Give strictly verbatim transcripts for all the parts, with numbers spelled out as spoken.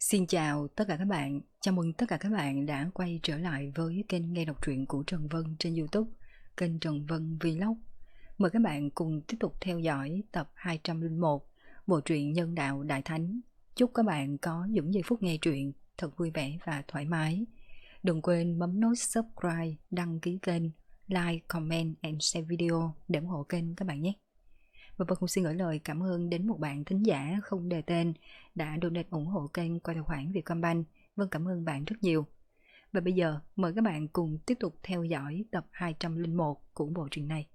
Xin chào tất cả các bạn, chào mừng tất cả các bạn đã quay trở lại với kênh nghe đọc truyện của Trần Vân trên YouTube, kênh Trần Vân Vlog. Mời các bạn cùng tiếp tục theo dõi tập hai trăm lẻ một, bộ truyện Nhân Đạo Đại Thánh. Chúc các bạn có những giây phút nghe truyện thật vui vẻ và thoải mái. Đừng quên bấm nút subscribe, đăng ký kênh, like, comment and share video để ủng hộ kênh các bạn nhé. Và Vân cũng xin gửi lời cảm ơn đến một bạn thính giả không đề tên đã donate ủng hộ kênh qua tài khoản Vietcombank. Vân cảm ơn bạn rất nhiều. Và bây giờ mời các bạn cùng tiếp tục theo dõi tập hai trăm lẻ một của bộ truyện này.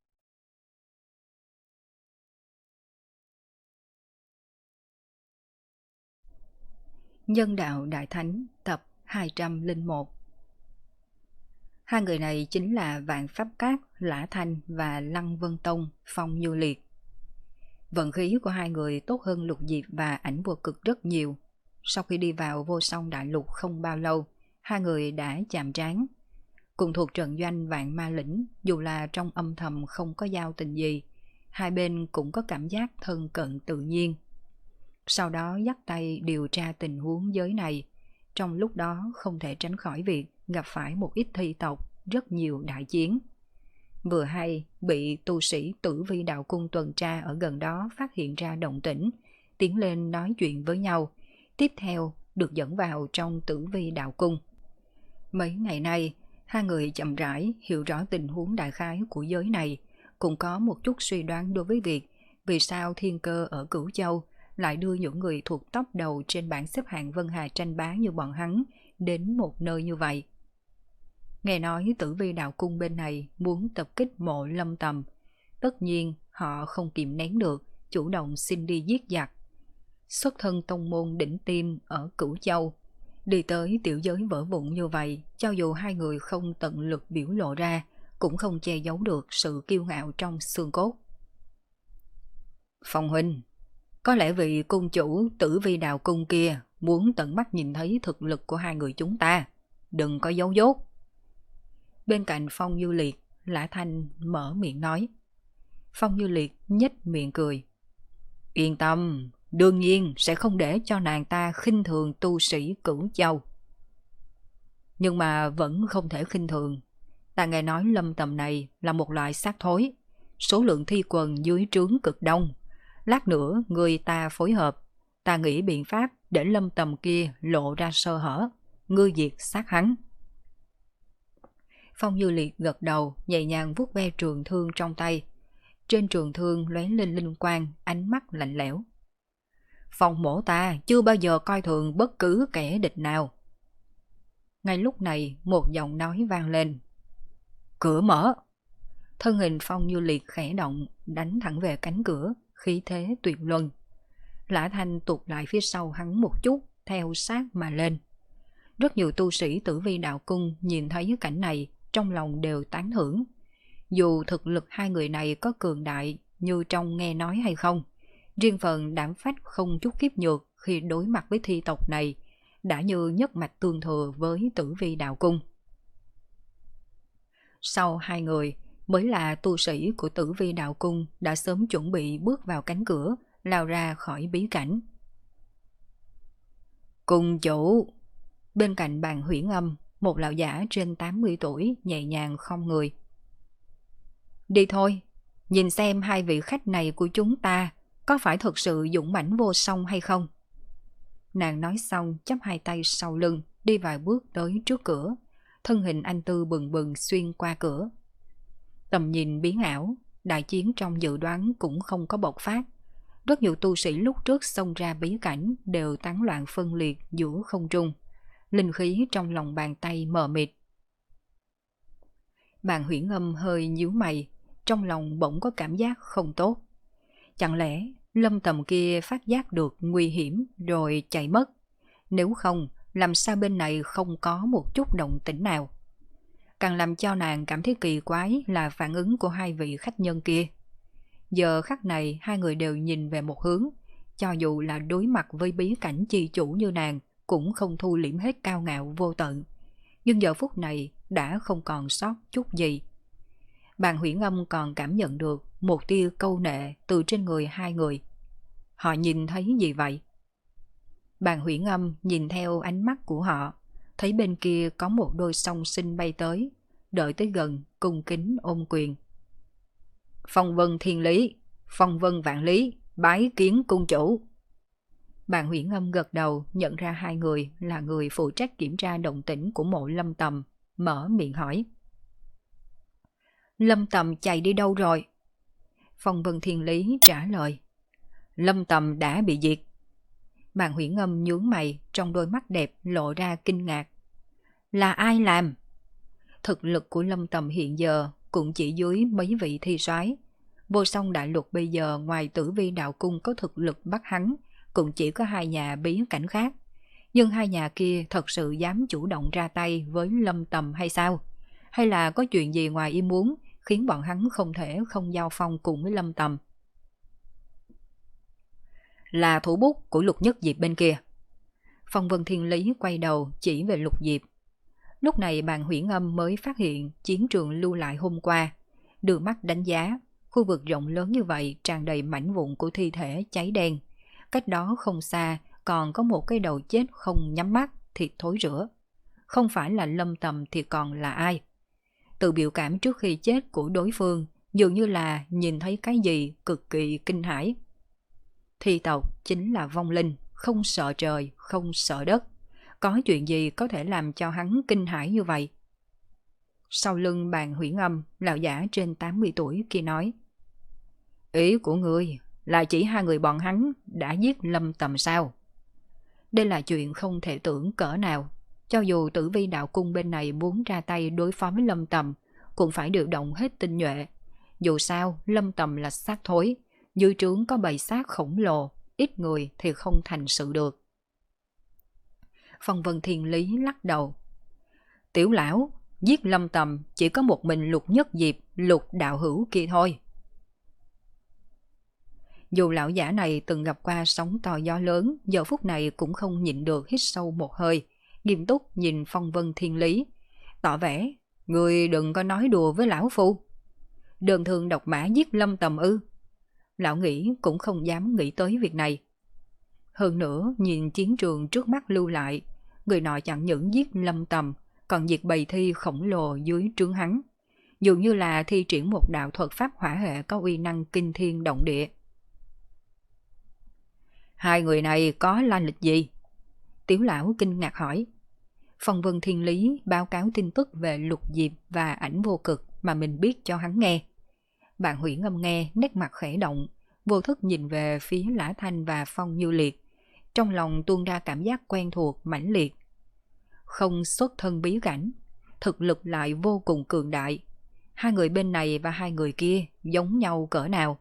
Nhân Đạo Đại Thánh tập hai trăm lẻ một. Hai người này chính là Vạn Pháp Các, Lã Thanh và Lăng Vân Tông, Phong Như Liệt. Vận khí của hai người tốt hơn Lục Diệp và Ảnh Vô Cực rất nhiều. Sau khi đi vào Vô Song Đại Lục không bao lâu, hai người đã chạm trán. Cùng thuộc trận doanh Vạn Ma Lĩnh, dù là trong âm thầm không có giao tình gì, hai bên cũng có cảm giác thân cận tự nhiên. Sau đó dắt tay điều tra tình huống giới này. Trong lúc đó không thể tránh khỏi việc gặp phải một ít thi tộc, rất nhiều đại chiến. Vừa hay bị tu sĩ Tử Vi Đạo Cung tuần tra ở gần đó phát hiện ra động tĩnh, tiến lên nói chuyện với nhau, tiếp theo được dẫn vào trong Tử Vi Đạo Cung. Mấy ngày nay, hai người chậm rãi hiểu rõ tình huống đại khái của giới này, cũng có một chút suy đoán đối với việc vì sao Thiên Cơ ở Cửu Châu lại đưa những người thuộc top đầu trên bảng xếp hạng Vân Hà tranh bá như bọn hắn đến một nơi như vậy. Nghe nói Tử Vi Đạo Cung bên này muốn tập kích Mộ Lâm Tầm, tất nhiên họ không kìm nén được, chủ động xin đi giết giặc. Xuất thân tông môn đỉnh tiêm ở Cửu Châu, đi tới tiểu giới vỡ vụn như vậy, cho dù hai người không tận lực biểu lộ ra, cũng không che giấu được sự kiêu ngạo trong xương cốt. Phong huynh, có lẽ vị cung chủ Tử Vi Đạo Cung kia muốn tận mắt nhìn thấy thực lực của hai người chúng ta, đừng có giấu dốt. Bên cạnh Phong Như Liệt, Lã Thanh mở miệng nói. Phong Như Liệt nhếch miệng cười. Yên tâm, đương nhiên sẽ không để cho nàng ta khinh thường tu sĩ Cửu Châu. Nhưng mà vẫn không thể khinh thường. Ta nghe nói Lâm Tầm này là một loại xác thối, số lượng thi quần dưới trướng cực đông. Lát nữa người ta phối hợp, ta nghĩ biện pháp để Lâm Tầm kia lộ ra sơ hở, ngươi diệt sát hắn. Phong Như Liệt gật đầu, nhẹ nhàng vuốt ve trường thương trong tay. Trên trường thương lóe lên linh quang, ánh mắt lạnh lẽo. Phong mổ ta chưa bao giờ coi thường bất cứ kẻ địch nào. Ngay lúc này, một giọng nói vang lên. Cửa mở. Thân hình Phong Như Liệt khẽ động, đánh thẳng về cánh cửa, khí thế tuyệt luân. Lã Thanh tụt lại phía sau hắn một chút, theo sát mà lên. Rất nhiều tu sĩ Tử Vi Đạo Cung nhìn thấy cảnh này, trong lòng đều tán thưởng. Dù thực lực hai người này có cường đại như trong nghe nói hay không, riêng phần đảm phách không chút kiếp nhược khi đối mặt với thi tộc này, đã như nhất mạch tương thừa với Tử Vi Đạo Cung. Sau hai người, mới là tu sĩ của Tử Vi Đạo Cung đã sớm chuẩn bị bước vào cánh cửa, lao ra khỏi bí cảnh. Cung chủ. Bên cạnh bàn huyễn âm, một lão giả trên tám mươi tuổi nhẹ nhàng khom người. Đi thôi, nhìn xem hai vị khách này của chúng ta có phải thực sự dũng mãnh vô song hay không. Nàng nói xong chắp hai tay sau lưng, đi vài bước tới trước cửa, thân hình anh tư bừng bừng xuyên qua cửa. Tầm nhìn biến ảo, đại chiến trong dự đoán cũng không có bộc phát. Rất nhiều tu sĩ lúc trước xông ra bí cảnh đều tán loạn phân liệt giữa không trung. Linh khí trong lòng bàn tay mờ mịt. Bàn huyễn âm hơi nhíu mày, trong lòng bỗng có cảm giác không tốt. Chẳng lẽ Lâm Tầm kia phát giác được nguy hiểm rồi chạy mất? Nếu không, làm sao bên này không có một chút động tĩnh nào? Càng làm cho nàng cảm thấy kỳ quái là phản ứng của hai vị khách nhân kia. Giờ khắc này hai người đều nhìn về một hướng, cho dù là đối mặt với bí cảnh chi chủ như nàng, cũng không thu liễm hết cao ngạo vô tận. Nhưng giờ phút này đã không còn sót chút gì. Bàn huyễn âm còn cảm nhận được một tia câu nệ từ trên người hai người. Họ nhìn thấy gì vậy? Bàn Huyễn Âm nhìn theo ánh mắt của họ, thấy bên kia có một đôi song sinh bay tới, đợi tới gần, cung kính ôm quyền. Phong vân thiên lý, phong vân vạn lý, bái kiến cung chủ. Bàn Huyễn Âm gật đầu, nhận ra hai người là người phụ trách kiểm tra động tĩnh của mộ Lâm Tầm, mở miệng hỏi. Lâm Tầm chạy đi đâu rồi? Phong vân thiên lý trả lời. Lâm Tầm đã bị diệt. Bàn Huyễn Âm nhướng mày, trong đôi mắt đẹp lộ ra kinh ngạc. Là ai làm? Thực lực của Lâm Tầm hiện giờ cũng chỉ dưới mấy vị thi soái. Vô Song đại lục bây giờ ngoài Tử Vi đạo cung có thực lực bắt hắn, cũng chỉ có hai nhà bí cảnh khác. Nhưng hai nhà kia thật sự dám chủ động ra tay với Lâm Tầm hay sao? Hay là có chuyện gì ngoài ý muốn khiến bọn hắn không thể không giao phong cùng với Lâm Tầm? Là thủ bút của Lục Nhất Diệp bên kia. Phong vân thiên lý quay đầu chỉ về Lục Diệp. Lúc này Bàn Huyễn Âm mới phát hiện chiến trường lưu lại hôm qua. Đưa mắt đánh giá, khu vực rộng lớn như vậy tràn đầy mảnh vụn của thi thể cháy đen. Cách đó không xa còn có một cái đầu chết không nhắm mắt, thịt thối rữa. Không phải là Lâm Tầm thì còn là ai? Từ biểu cảm trước khi chết của đối phương, dường như là nhìn thấy cái gì cực kỳ kinh hãi. Thi tộc chính là vong linh, không sợ trời, không sợ đất. Có chuyện gì có thể làm cho hắn kinh hãi như vậy? Sau lưng Bàn Huyễn Âm, lão giả trên tám mươi tuổi kia nói. Ý của ngươi là chỉ hai người bọn hắn đã giết Lâm Tầm sao? Đây là chuyện không thể tưởng cỡ nào. Cho dù Tử Vi đạo cung bên này muốn ra tay đối phó với Lâm Tầm, cũng phải điều động hết tinh nhuệ. Dù sao, Lâm Tầm là xác thối, dưới trướng có bầy xác khổng lồ, ít người thì không thành sự được. Phong vân thiên lý lắc đầu. Tiểu lão, giết Lâm Tầm chỉ có một mình Lục Nhất Diệp, Lục đạo hữu kia thôi. Dù lão giả này từng gặp qua sóng to gió lớn, giờ phút này cũng không nhịn được hít sâu một hơi, nghiêm túc nhìn phong vân thiên lý, tỏ vẻ, người đừng có nói đùa với lão phu. Đơn thương độc mã giết Lâm Tầm ư? Lão nghĩ cũng không dám nghĩ tới việc này. Hơn nữa, nhìn chiến trường trước mắt lưu lại, người nọ chẳng những giết Lâm Tầm, còn diệt bầy thi khổng lồ dưới trướng hắn, dường như là thi triển một đạo thuật pháp hỏa hệ có uy năng kinh thiên động địa. Hai người này có lai lịch gì? Tiểu lão kinh ngạc hỏi. Phong vân thiên lý báo cáo tin tức về Lục Diệp và Ảnh Vô Cực mà mình biết cho hắn nghe. Bạn Huyễn Âm nghe, nét mặt khẽ động, vô thức nhìn về phía Lã Thanh và Phong Như Liệt, trong lòng tuôn ra cảm giác quen thuộc mãnh liệt. Không xuất thân bí cảnh, thực lực lại vô cùng cường đại. Hai người bên này và hai người kia giống nhau cỡ nào?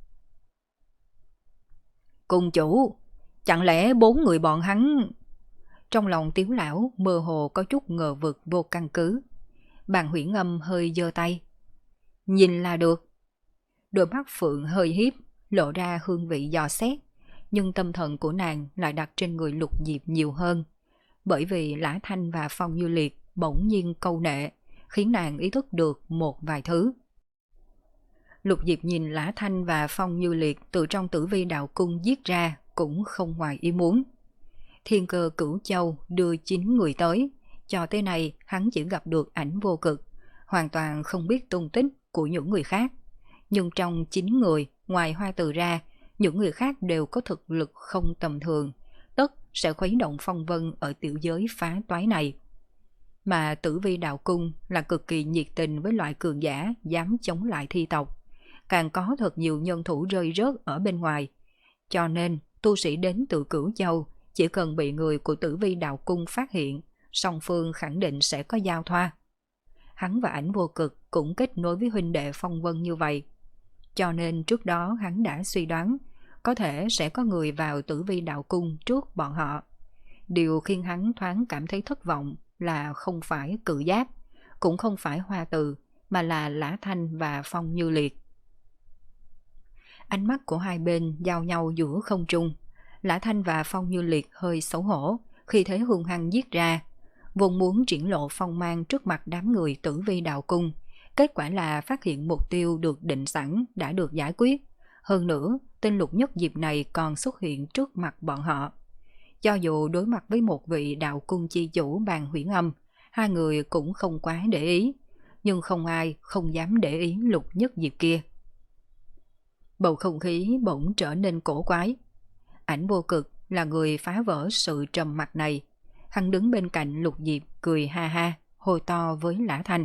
Cùng chủ, chẳng lẽ bốn người bọn hắn... Trong lòng Tiếu lão mơ hồ có chút ngờ vực vô căn cứ. Bàn Huyễn Âm hơi giơ tay. Nhìn là được. Đôi mắt phượng hơi hiếp, lộ ra hương vị dò xét, nhưng tâm thần của nàng lại đặt trên người Lục Diệp nhiều hơn. Bởi vì Lã Thanh và Phong Như Liệt bỗng nhiên câu nệ, khiến nàng ý thức được một vài thứ. Lục Diệp nhìn Lã Thanh và Phong Như Liệt từ trong Tử Vi đạo cung giết ra cũng không ngoài ý muốn. Thiên Cơ Cửu Châu đưa chín người tới, cho tới nay hắn chỉ gặp được Ảnh Vô Cực, hoàn toàn không biết tung tích của những người khác. Nhưng trong chín người, ngoài Hoa Từ ra, những người khác đều có thực lực không tầm thường, tất sẽ khuấy động phong vân ở tiểu giới phá toái này. Mà Tử Vi đạo cung là cực kỳ nhiệt tình với loại cường giả dám chống lại thi tộc, càng có thật nhiều nhân thủ rơi rớt ở bên ngoài. Cho nên, tu sĩ đến từ Cửu Châu chỉ cần bị người của Tử Vi đạo cung phát hiện, song phương khẳng định sẽ có giao thoa. Hắn và Ảnh Vô Cực cũng kết nối với huynh đệ phong vân như vậy. Cho nên trước đó hắn đã suy đoán có thể sẽ có người vào Tử Vi đạo cung trước bọn họ. Điều khiến hắn thoáng cảm thấy thất vọng là không phải Cự Giáp, cũng không phải Hoa Từ, mà là Lã Thanh và Phong Như Liệt. Ánh mắt của hai bên giao nhau giữa không trung. Lã Thanh và Phong Như Liệt hơi xấu hổ khi thấy hung hăng giết ra, vốn muốn triển lộ phong mang trước mặt đám người Tử Vi đạo cung. Kết quả là phát hiện mục tiêu được định sẵn đã được giải quyết. Hơn nữa, tên Lục Nhất Diệp này còn xuất hiện trước mặt bọn họ. Cho dù đối mặt với một vị đạo cung chi chủ Bàn Huyễn Âm, hai người cũng không quá để ý, nhưng không ai không dám để ý Lục Nhất Diệp kia. Bầu không khí bỗng trở nên cổ quái. Ảnh Vô Cực là người phá vỡ sự trầm mặc này. Hắn đứng bên cạnh Lục Diệp cười ha ha, hô to với Lã Thanh.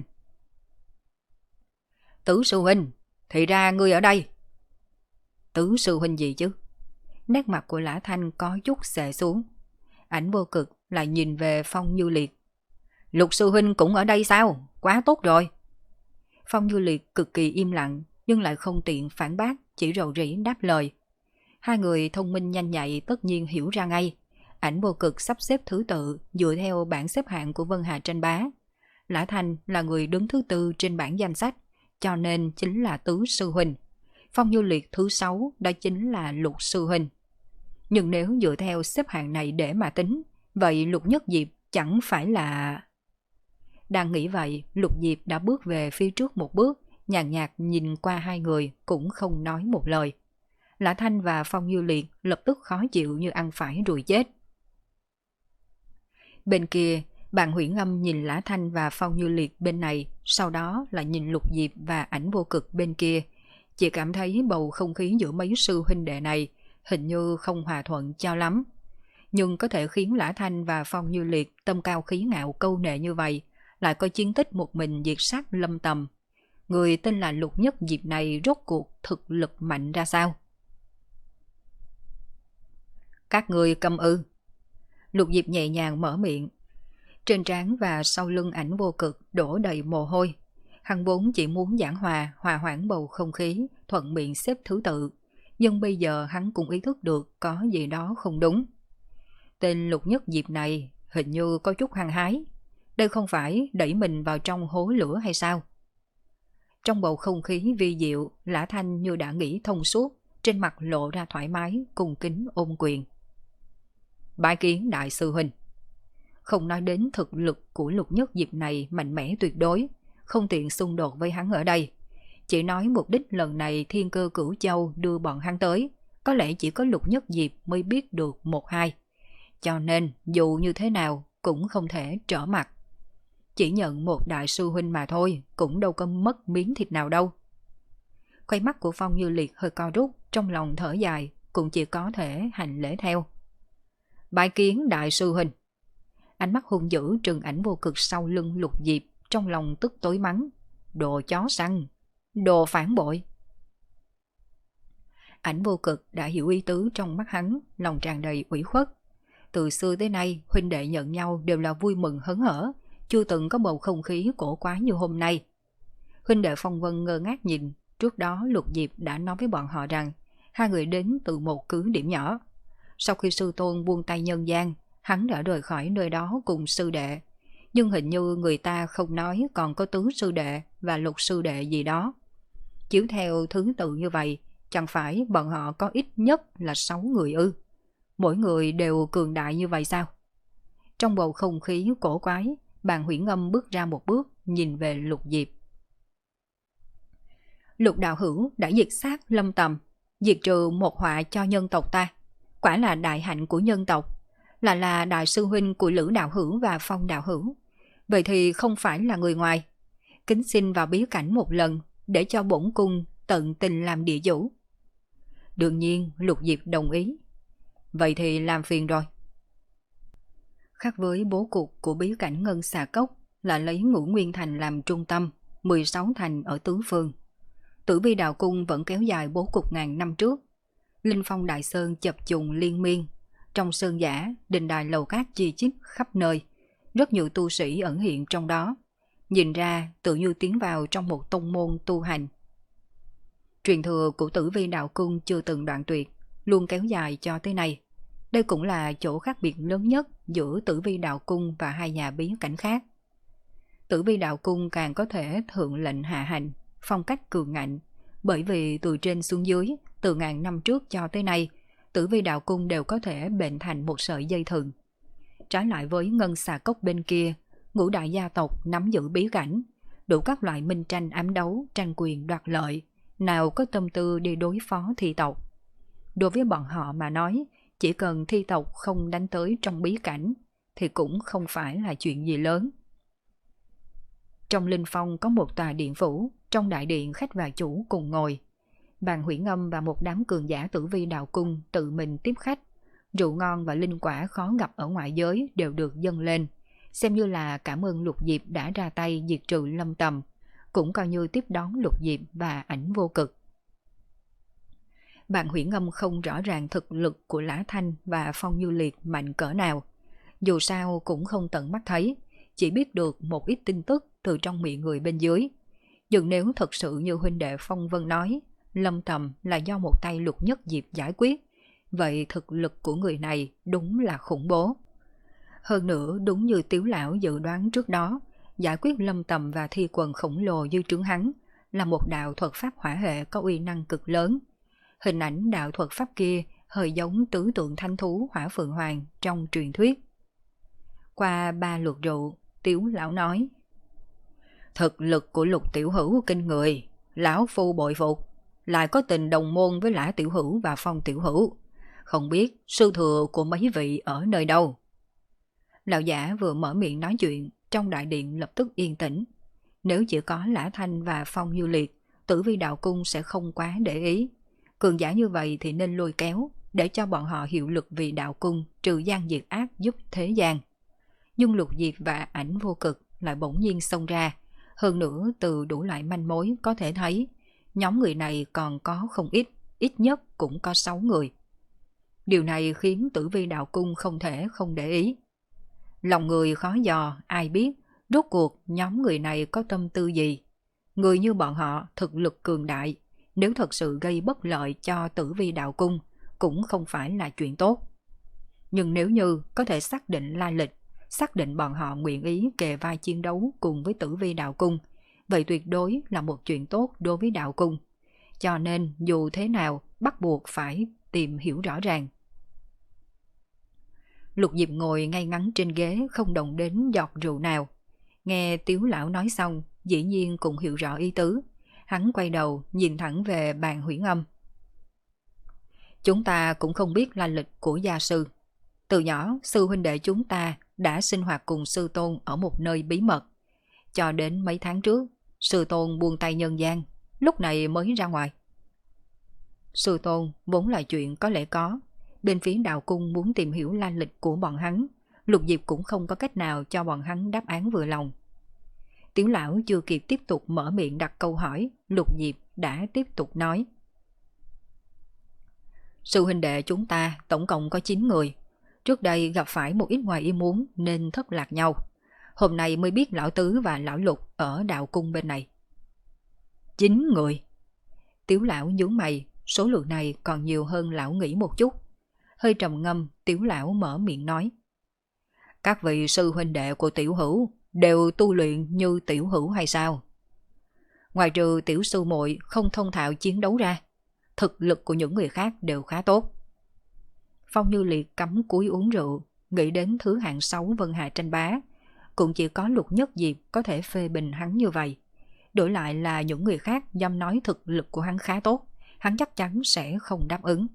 Tứ sư huynh, thì ra ngươi ở đây. Tứ sư huynh gì chứ? Nét mặt của Lã Thanh có chút xệ xuống. Ảnh Vô Cực lại nhìn về Phong Như Liệt. Lục sư huynh cũng ở đây sao? Quá tốt rồi. Phong Như Liệt cực kỳ im lặng, nhưng lại không tiện phản bác, chỉ rầu rĩ đáp lời. Hai người thông minh nhanh nhạy tất nhiên hiểu ra ngay. Ảnh Vô Cực sắp xếp thứ tự dựa theo bảng xếp hạng của Vân Hà Tranh Bá. Lã Thanh là người đứng thứ tư trên bảng danh sách, cho nên chính là tứ sư huynh. Phong Như Liệt thứ sáu, đó chính là Lục sư huynh. Nhưng nếu dựa theo xếp hạng này để mà tính, vậy Lục Nhất Diệp chẳng phải là... Đang nghĩ vậy, Lục Diệp đã bước về phía trước một bước, nhàn nhạt nhìn qua hai người cũng không nói một lời. Lã Thanh và Phong Như Liệt lập tức khó chịu như ăn phải ruồi chết. Bên kia, Bàn Huyễn Âm nhìn Lã Thanh và Phong Như Liệt bên này, sau đó là nhìn Lục Diệp và Ảnh Vô Cực bên kia. Chỉ cảm thấy bầu không khí giữa mấy sư huynh đệ này hình như không hòa thuận cho lắm. Nhưng có thể khiến Lã Thanh và Phong Như Liệt tâm cao khí ngạo câu nệ như vậy, lại có chiến tích một mình diệt sát Lâm Tầm. Người tên là Lục Nhất Diệp này rốt cuộc thực lực mạnh ra sao? Các người câm ư? Lục Diệp nhẹ nhàng mở miệng. Trên trán và sau lưng Ảnh Vô Cực đổ đầy mồ hôi. Hắn vốn chỉ muốn giảng hòa, hòa hoãn bầu không khí, thuận miệng xếp thứ tự. Nhưng bây giờ hắn cũng ý thức được có gì đó không đúng. Tên Lục Nhất Diệp này hình như có chút hăng hái. Đây không phải đẩy mình vào trong hố lửa hay sao? Trong bầu không khí vi diệu, Lã Thanh như đã nghĩ thông suốt, trên mặt lộ ra thoải mái, cung kính ôm quyền. Bái kiến đại sư huynh. Không nói đến thực lực của Lục Nhất Diệp này mạnh mẽ tuyệt đối, không tiện xung đột với hắn ở đây. Chỉ nói mục đích lần này Thiên Cơ Cửu Châu đưa bọn hắn tới, có lẽ chỉ có Lục Nhất Diệp mới biết được một hai. Cho nên dù như thế nào cũng không thể trở mặt. Chỉ nhận một đại sư huynh mà thôi, cũng đâu có mất miếng thịt nào đâu. Khoai mắt của Phong Như Liệt hơi co rút, trong lòng thở dài, cũng chỉ có thể hành lễ theo. Bái kiến đại sư huynh. Ánh mắt hung dữ trừng Ảnh Vô Cực sau lưng Lục Diệp, trong lòng tức tối mắng. Đồ chó săn, đồ phản bội. Ảnh Vô Cực đã hiểu ý tứ trong mắt hắn, lòng tràn đầy ủy khuất. Từ xưa tới nay, huynh đệ nhận nhau đều là vui mừng hớn hở, chưa từng có bầu không khí cổ quái như hôm nay. Huynh đệ Phong Vân ngơ ngác nhìn, trước đó Lục Diệp đã nói với bọn họ rằng hai người đến từ một cứ điểm nhỏ. Sau khi sư tôn buông tay nhân gian, hắn đã rời khỏi nơi đó cùng sư đệ. Nhưng hình như người ta không nói còn có tứ sư đệ và lục sư đệ gì đó. Chiếu theo thứ tự như vậy, chẳng phải bọn họ có ít nhất là sáu người ư? Mỗi người đều cường đại như vậy sao? Trong bầu không khí cổ quái, Bàn Huyễn Âm bước ra một bước, nhìn về Lục Diệp. Lục đạo hữu đã diệt sát Lâm Tầm, diệt trừ một họa cho nhân tộc ta. Quả là đại hạnh của nhân tộc, là là đại sư huynh của Lữ đạo hữu và Phong đạo hữu. Vậy thì không phải là người ngoài. Kính xin vào bí cảnh một lần, để cho bổn cung tận tình làm địa chủ. Đương nhiên Lục Diệp đồng ý. Vậy thì làm phiền rồi. Khác với bố cục của bí cảnh Ngân Xà Cốc là lấy Ngũ Nguyên Thành làm trung tâm, mười sáu thành ở tứ phương. Tử Vi Đạo Cung vẫn kéo dài bố cục ngàn năm trước. Linh Phong Đại Sơn chập trùng liên miên. Trong sơn giả, đình đài lầu cát chi chít khắp nơi. Rất nhiều tu sĩ ẩn hiện trong đó. Nhìn ra tự như tiến vào trong một tông môn tu hành. Truyền thừa của Tử Vi Đạo Cung chưa từng đoạn tuyệt, luôn kéo dài cho tới nay. Đây cũng là chỗ khác biệt lớn nhất giữa Tử Vi Đạo Cung và hai nhà bí cảnh khác. Tử Vi Đạo Cung càng có thể thượng lệnh hạ hành, phong cách cường ngạnh, bởi vì từ trên xuống dưới, từ ngàn năm trước cho tới nay, Tử Vi Đạo Cung đều có thể bệnh thành một sợi dây thừng. Trái lại với Ngân Xà Cốc bên kia, ngũ đại gia tộc nắm giữ bí cảnh, đủ các loại minh tranh ám đấu, tranh quyền đoạt lợi, nào có tâm tư đi đối phó thị tộc. Đối với bọn họ mà nói, chỉ cần thi tộc không đánh tới trong bí cảnh thì cũng không phải là chuyện gì lớn. Trong linh phong có một tòa điện phủ, trong đại điện khách và chủ cùng ngồi. Bàn Huyễn Âm và một đám cường giả Tử Vi đạo cung tự mình tiếp khách. Rượu ngon và linh quả khó gặp ở ngoại giới đều được dâng lên, xem như là cảm ơn Lục Diệp đã ra tay diệt trừ Lâm Tầm, cũng coi như tiếp đón Lục Diệp và Ảnh Vô Cực. Bạn Huyễn Âm không rõ ràng thực lực của Lã Thanh và Phong Như Liệt mạnh cỡ nào, dù sao cũng không tận mắt thấy, chỉ biết được một ít tin tức từ trong miệng người bên dưới. Nhưng nếu thật sự như huynh đệ Phong Vân nói, Lâm Tầm là do một tay Lục Nhất Diệp giải quyết, vậy thực lực của người này đúng là khủng bố. Hơn nữa đúng như Tiếu Lão dự đoán trước đó, giải quyết Lâm Tầm và thi quần khổng lồ dư trướng hắn là một đạo thuật pháp hỏa hệ có uy năng cực lớn. Hình ảnh đạo thuật pháp kia hơi giống tứ tượng thanh thú Hỏa Phượng Hoàng trong truyền thuyết. Qua ba lượt rượu, Tiếu Lão nói: thực lực của Lục tiểu hữu kinh người, lão phu bội phục, lại có tình đồng môn với Lã tiểu hữu và Phong tiểu hữu. Không biết sư thừa của mấy vị ở nơi đâu? Lão giả vừa mở miệng nói chuyện, trong đại điện lập tức yên tĩnh. Nếu chỉ có Lã Thanh và Phong Như Liệt, Tử Vi đạo cung sẽ không quá để ý. Cường giả như vậy thì nên lôi kéo, để cho bọn họ hiệu lực vì đạo cung trừ gian diệt ác giúp thế gian. Nhưng Lục Diệp và Ảnh Vô Cực lại bỗng nhiên xông ra. Hơn nữa từ đủ loại manh mối có thể thấy, nhóm người này còn có không ít, ít nhất cũng có sáu người. Điều này khiến Tử Vi đạo cung không thể không để ý. Lòng người khó dò, ai biết rốt cuộc nhóm người này có tâm tư gì. Người như bọn họ thực lực cường đại, nếu thật sự gây bất lợi cho Tử Vi đạo cung cũng không phải là chuyện tốt. Nhưng nếu như có thể xác định lai lịch, xác định bọn họ nguyện ý kề vai chiến đấu cùng với Tử Vi đạo cung, vậy tuyệt đối là một chuyện tốt đối với đạo cung. Cho nên dù thế nào bắt buộc phải tìm hiểu rõ ràng. Lục Diệp ngồi ngay ngắn trên ghế không động đến giọt rượu nào. Nghe Tiếu Lão nói xong, dĩ nhiên cũng hiểu rõ ý tứ. Hắn quay đầu nhìn thẳng về Bàn Huyễn Âm. Chúng ta cũng không biết lai lịch của gia sư. Từ nhỏ sư huynh đệ chúng ta đã sinh hoạt cùng sư tôn ở một nơi bí mật. Cho đến mấy tháng trước, sư tôn buông tay nhân gian, lúc này mới ra ngoài. Sư tôn vốn là chuyện có lẽ có. Bên phía đạo cung muốn tìm hiểu lai lịch của bọn hắn, Lục Diệp cũng không có cách nào cho bọn hắn đáp án vừa lòng. Tiểu lão chưa kịp tiếp tục mở miệng đặt câu hỏi, Lục Diệp đã tiếp tục nói. Sư huynh đệ chúng ta tổng cộng có chín người. Trước đây gặp phải một ít ngoài ý muốn nên thất lạc nhau. Hôm nay mới biết lão tứ và lão Lục ở đạo cung bên này. Chín người. Tiểu lão nhướng mày, số lượng này còn nhiều hơn lão nghĩ một chút. Hơi trầm ngâm, Tiểu lão mở miệng nói. Các vị sư huynh đệ của tiểu hữu đều tu luyện như tiểu hữu hay sao? Ngoài trừ tiểu sư muội không thông thạo chiến đấu ra, thực lực của những người khác đều khá tốt. Phong Như Liệt cắm cúi uống rượu, nghĩ đến thứ hạng sáu Vân Hà tranh bá, cũng chỉ có Lục Nhất Diệp có thể phê bình hắn như vậy. Đổi lại là những người khác dám nói thực lực của hắn khá tốt, hắn chắc chắn sẽ không đáp ứng.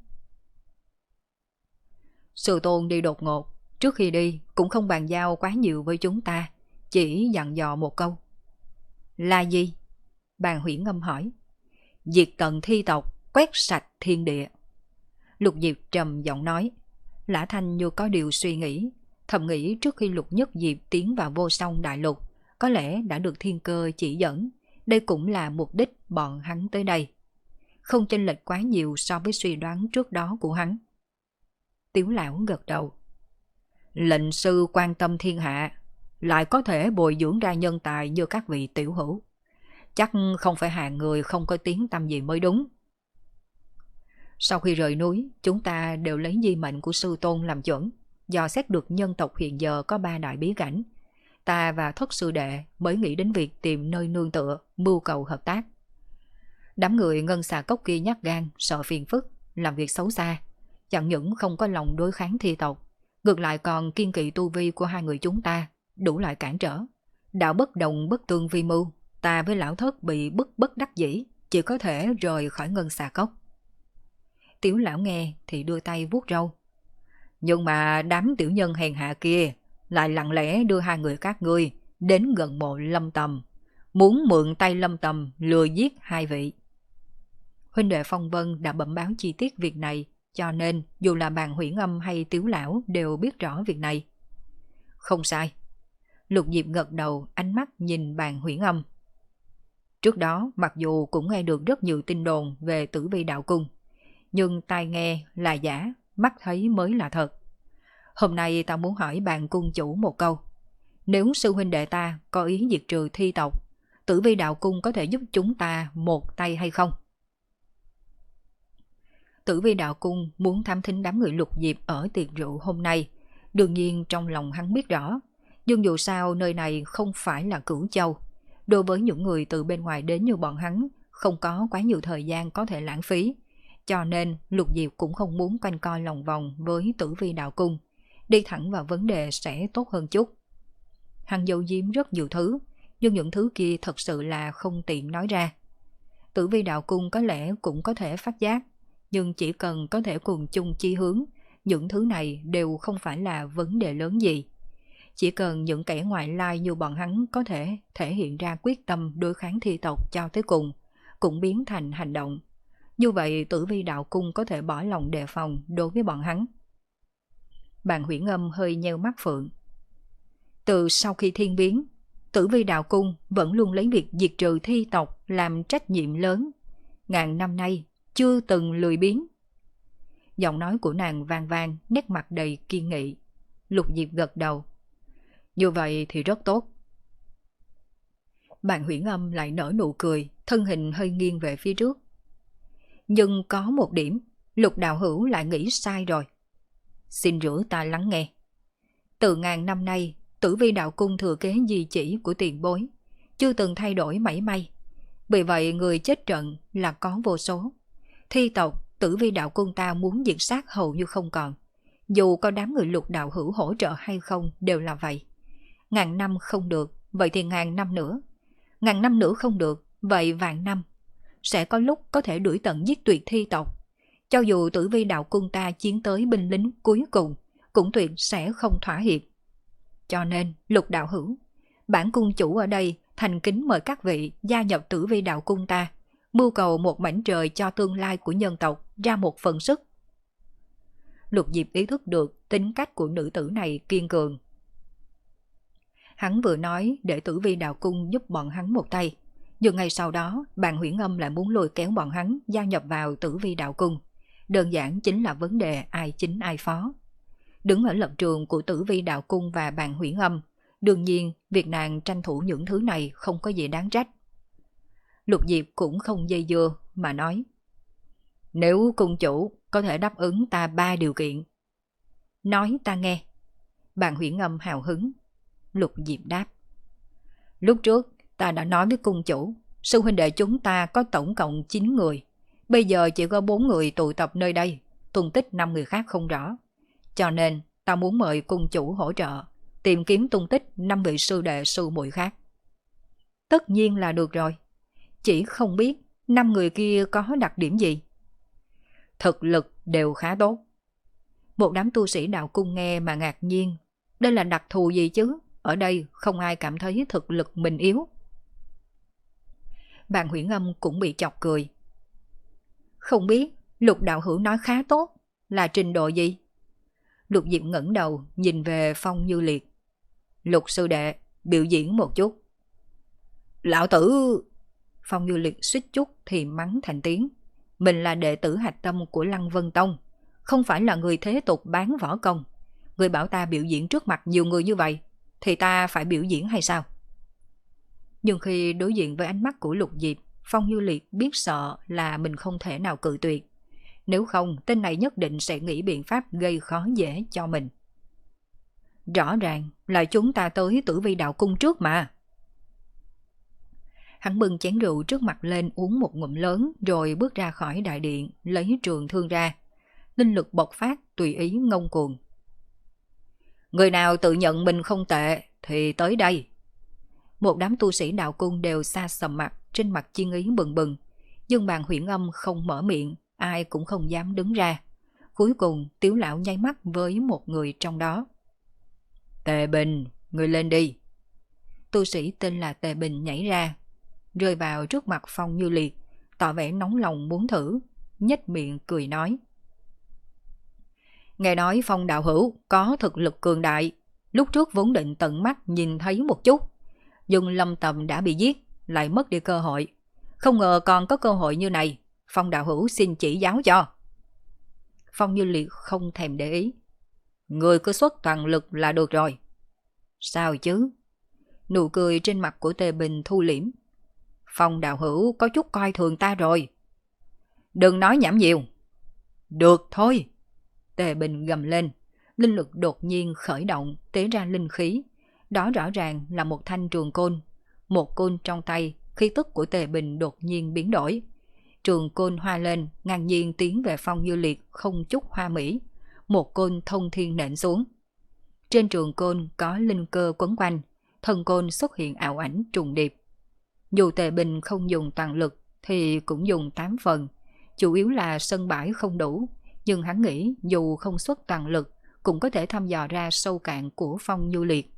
Sư tôn đi đột ngột, trước khi đi cũng không bàn giao quá nhiều với chúng ta, chỉ dặn dò một câu. Là gì? Bàn Huyễn Âm hỏi. Diệt tận thi tộc, quét sạch thiên địa. Lục Diệp trầm giọng nói. Lã Thanh như có điều suy nghĩ, thầm nghĩ trước khi Lục Nhất Diệp tiến vào vô song đại lục, có lẽ đã được thiên cơ chỉ dẫn, đây cũng là mục đích bọn hắn tới đây. Không chênh lệch quá nhiều so với suy đoán trước đó của hắn. Tiếu lão gật đầu. Lệnh sư quan tâm thiên hạ, lại có thể bồi dưỡng ra nhân tài như các vị tiểu hữu. Chắc không phải hạng người không có tiếng tăm gì mới đúng. Sau khi rời núi, chúng ta đều lấy di mệnh của sư tôn làm chuẩn, dò xét được nhân tộc hiện giờ có ba đại bí cảnh. Ta và thất sư đệ mới nghĩ đến việc tìm nơi nương tựa, mưu cầu hợp tác. Đám người ngân xà cốc kia nhát gan, sợ phiền phức, làm việc xấu xa, chẳng những không có lòng đối kháng thi tộc, ngược lại còn kiên kỵ tu vi của hai người chúng ta, đủ loại cản trở. Đạo bất đồng bất tương vi mưu, ta với lão thất bị bức bất đắc dĩ, chỉ có thể rời khỏi ngân xà cốc. Tiểu lão nghe thì đưa tay vuốt râu. Nhưng mà đám tiểu nhân hèn hạ kia lại lặng lẽ đưa hai người các ngươi đến gần mộ Lâm Tầm, muốn mượn tay Lâm Tầm lừa giết hai vị. Huynh đệ Phong Vân đã bẩm báo chi tiết việc này, cho nên dù là Bàn Huyễn Âm hay Tiếu Lão đều biết rõ việc này. Không sai. Lục Diệp gật đầu, ánh mắt nhìn Bàn Huyễn Âm. Trước đó mặc dù cũng nghe được rất nhiều tin đồn về Tử Vi Đạo Cung, nhưng tai nghe là giả, mắt thấy mới là thật. Hôm nay ta muốn hỏi Bàn cung chủ một câu. Nếu sư huynh đệ ta có ý diệt trừ thi tộc, Tử Vi Đạo Cung có thể giúp chúng ta một tay hay không? Tử Vi Đạo Cung muốn thám thính đám người Lục Diệp ở tiệc rượu hôm nay. Đương nhiên trong lòng hắn biết rõ, nhưng dù sao nơi này không phải là Cửu Châu. Đối với những người từ bên ngoài đến như bọn hắn, không có quá nhiều thời gian có thể lãng phí. Cho nên Lục Diệp cũng không muốn quanh co lòng vòng với Tử Vi Đạo Cung. Đi thẳng vào vấn đề sẽ tốt hơn chút. Hắn giấu giếm rất nhiều thứ, nhưng những thứ kia thật sự là không tiện nói ra. Tử Vi Đạo Cung có lẽ cũng có thể phát giác, nhưng chỉ cần có thể cùng chung chi hướng, những thứ này đều không phải là vấn đề lớn gì. Chỉ cần những kẻ ngoại lai như bọn hắn có thể thể hiện ra quyết tâm đối kháng thi tộc cho tới cùng, cũng biến thành hành động. Như vậy Tử Vi Đạo Cung có thể bỏ lòng đề phòng đối với bọn hắn. Bàn Huyễn Âm hơi nheo mắt phượng. Từ sau khi thiên biến, Tử Vi Đạo Cung vẫn luôn lấy việc diệt trừ thi tộc làm trách nhiệm lớn. Ngàn năm nay chưa từng lười biếng. Giọng nói của nàng vang vang, nét mặt đầy kiên nghị. Lục Diệp gật đầu. Như vậy thì rất tốt. Bàn Huyễn Âm lại nở nụ cười, thân hình hơi nghiêng về phía trước. Nhưng có một điểm, Lục đạo hữu lại nghĩ sai rồi. Xin rửa ta lắng nghe. Từ ngàn năm nay, Tử Vi Đạo Cung thừa kế di chỉ của tiền bối, chưa từng thay đổi mảy may. Vì vậy người chết trận là có vô số. Thi tộc Tử Vi Đạo Cung ta muốn diệt sát hầu như không còn. Dù có đám người Lục đạo hữu hỗ trợ hay không đều là vậy. Ngàn năm không được, vậy thì ngàn năm nữa. Ngàn năm nữa không được, vậy vạn năm. Sẽ có lúc có thể đuổi tận giết tuyệt thi tộc. Cho dù Tử Vi Đạo Cung ta chiến tới binh lính cuối cùng, cũng tuyệt sẽ không thỏa hiệp. Cho nên, Lục đạo hữu, bản cung chủ ở đây thành kính mời các vị gia nhập Tử Vi Đạo Cung ta, mưu cầu một mảnh trời cho tương lai của nhân tộc ra một phần sức. Lục Diệp ý thức được tính cách của nữ tử này kiên cường. Hắn vừa nói để Tử Vi Đạo Cung giúp bọn hắn một tay, nhưng ngay sau đó Bàn Huyễn Âm lại muốn lôi kéo bọn hắn gia nhập vào Tử Vi Đạo Cung. Đơn giản chính là vấn đề ai chính ai phó. Đứng ở lập trường của Tử Vi Đạo Cung và Bàn Huyễn Âm, đương nhiên việc nàng tranh thủ những thứ này không có gì đáng trách. Lục Diệp cũng không dây dưa mà nói. Nếu cung chủ có thể đáp ứng ta ba điều kiện. Nói ta nghe. Bàn Huyễn Âm hào hứng. Lục Diệp đáp. Lúc trước ta đã nói với cung chủ, sư huynh đệ chúng ta có tổng cộng chín người. Bây giờ chỉ có bốn người tụ tập nơi đây, tung tích năm người khác không rõ. Cho nên ta muốn mời cung chủ hỗ trợ, tìm kiếm tung tích năm vị sư đệ sư muội khác. Tất nhiên là được rồi. Chỉ không biết năm người kia có đặc điểm gì. Thực lực đều khá tốt. Một đám tu sĩ đạo cung nghe mà ngạc nhiên. Đây là đặc thù gì chứ? Ở đây không ai cảm thấy thực lực mình yếu. Bàn Huyễn Âm cũng bị chọc cười. Không biết Lục đạo hữu nói khá tốt là trình độ gì? Lục Diệp ngẩng đầu nhìn về Phong Như Liệt. Lục sư đệ, biểu diễn một chút. Lão tử! Phong Như Liệt suýt chút thì mắng thành tiếng. Mình là đệ tử hạch tâm của Lăng Vân Tông, không phải là người thế tục bán võ công. Người bảo ta biểu diễn trước mặt nhiều người như vậy, thì ta phải biểu diễn hay sao? Nhưng khi đối diện với ánh mắt của Lục Diệp, Phong Như Liệt biết sợ là mình không thể nào cự tuyệt. Nếu không, tên này nhất định sẽ nghĩ biện pháp gây khó dễ cho mình. Rõ ràng là chúng ta tới Tử Vi Đạo Cung trước mà. Hắn bưng chén rượu trước mặt lên uống một ngụm lớn rồi bước ra khỏi đại điện, lấy trường thương ra. Linh lực bộc phát tùy ý ngông cuồng. Người nào tự nhận mình không tệ thì tới đây. Một đám tu sĩ đạo cung đều xa sầm mặt, trên mặt chiên ý bừng bừng. Nhưng Bàn Huyễn Âm không mở miệng, ai cũng không dám đứng ra. Cuối cùng Tiếu lão nháy mắt với một người trong đó. Tề Bình, người lên đi. Tu sĩ tên là Tề Bình nhảy ra, rơi vào trước mặt Phong Như Liệt, tỏ vẻ nóng lòng muốn thử, nhếch miệng cười nói. Nghe nói Phong đạo hữu có thực lực cường đại, lúc trước vốn định tận mắt nhìn thấy một chút, nhưng Lâm Tầm đã bị giết, lại mất đi cơ hội. Không ngờ còn có cơ hội như này, Phong đạo hữu xin chỉ giáo cho. Phong Như Liệt không thèm để ý. Người cứ xuất toàn lực là được rồi. Sao chứ? Nụ cười trên mặt của Tề Bình thu liễm. Phong đạo hữu có chút coi thường ta rồi. Đừng nói nhảm nhiều. Được thôi. Tề Bình gầm lên. Linh lực đột nhiên khởi động, tế ra linh khí. Đó rõ ràng là một thanh trường côn. Một côn trong tay, khí tức của Tề Bình đột nhiên biến đổi. Trường côn hoa lên, ngang nhiên tiến về Phong Như Liệt không chút hoa mỹ. Một côn thông thiên nện xuống. Trên trường côn có linh cơ quấn quanh, thân côn xuất hiện ảo ảnh trùng điệp. Dù Tề Bình không dùng toàn lực thì cũng dùng tám phần, chủ yếu là sân bãi không đủ, nhưng hắn nghĩ dù không xuất toàn lực cũng có thể thăm dò ra sâu cạn của Phong Như Liệt.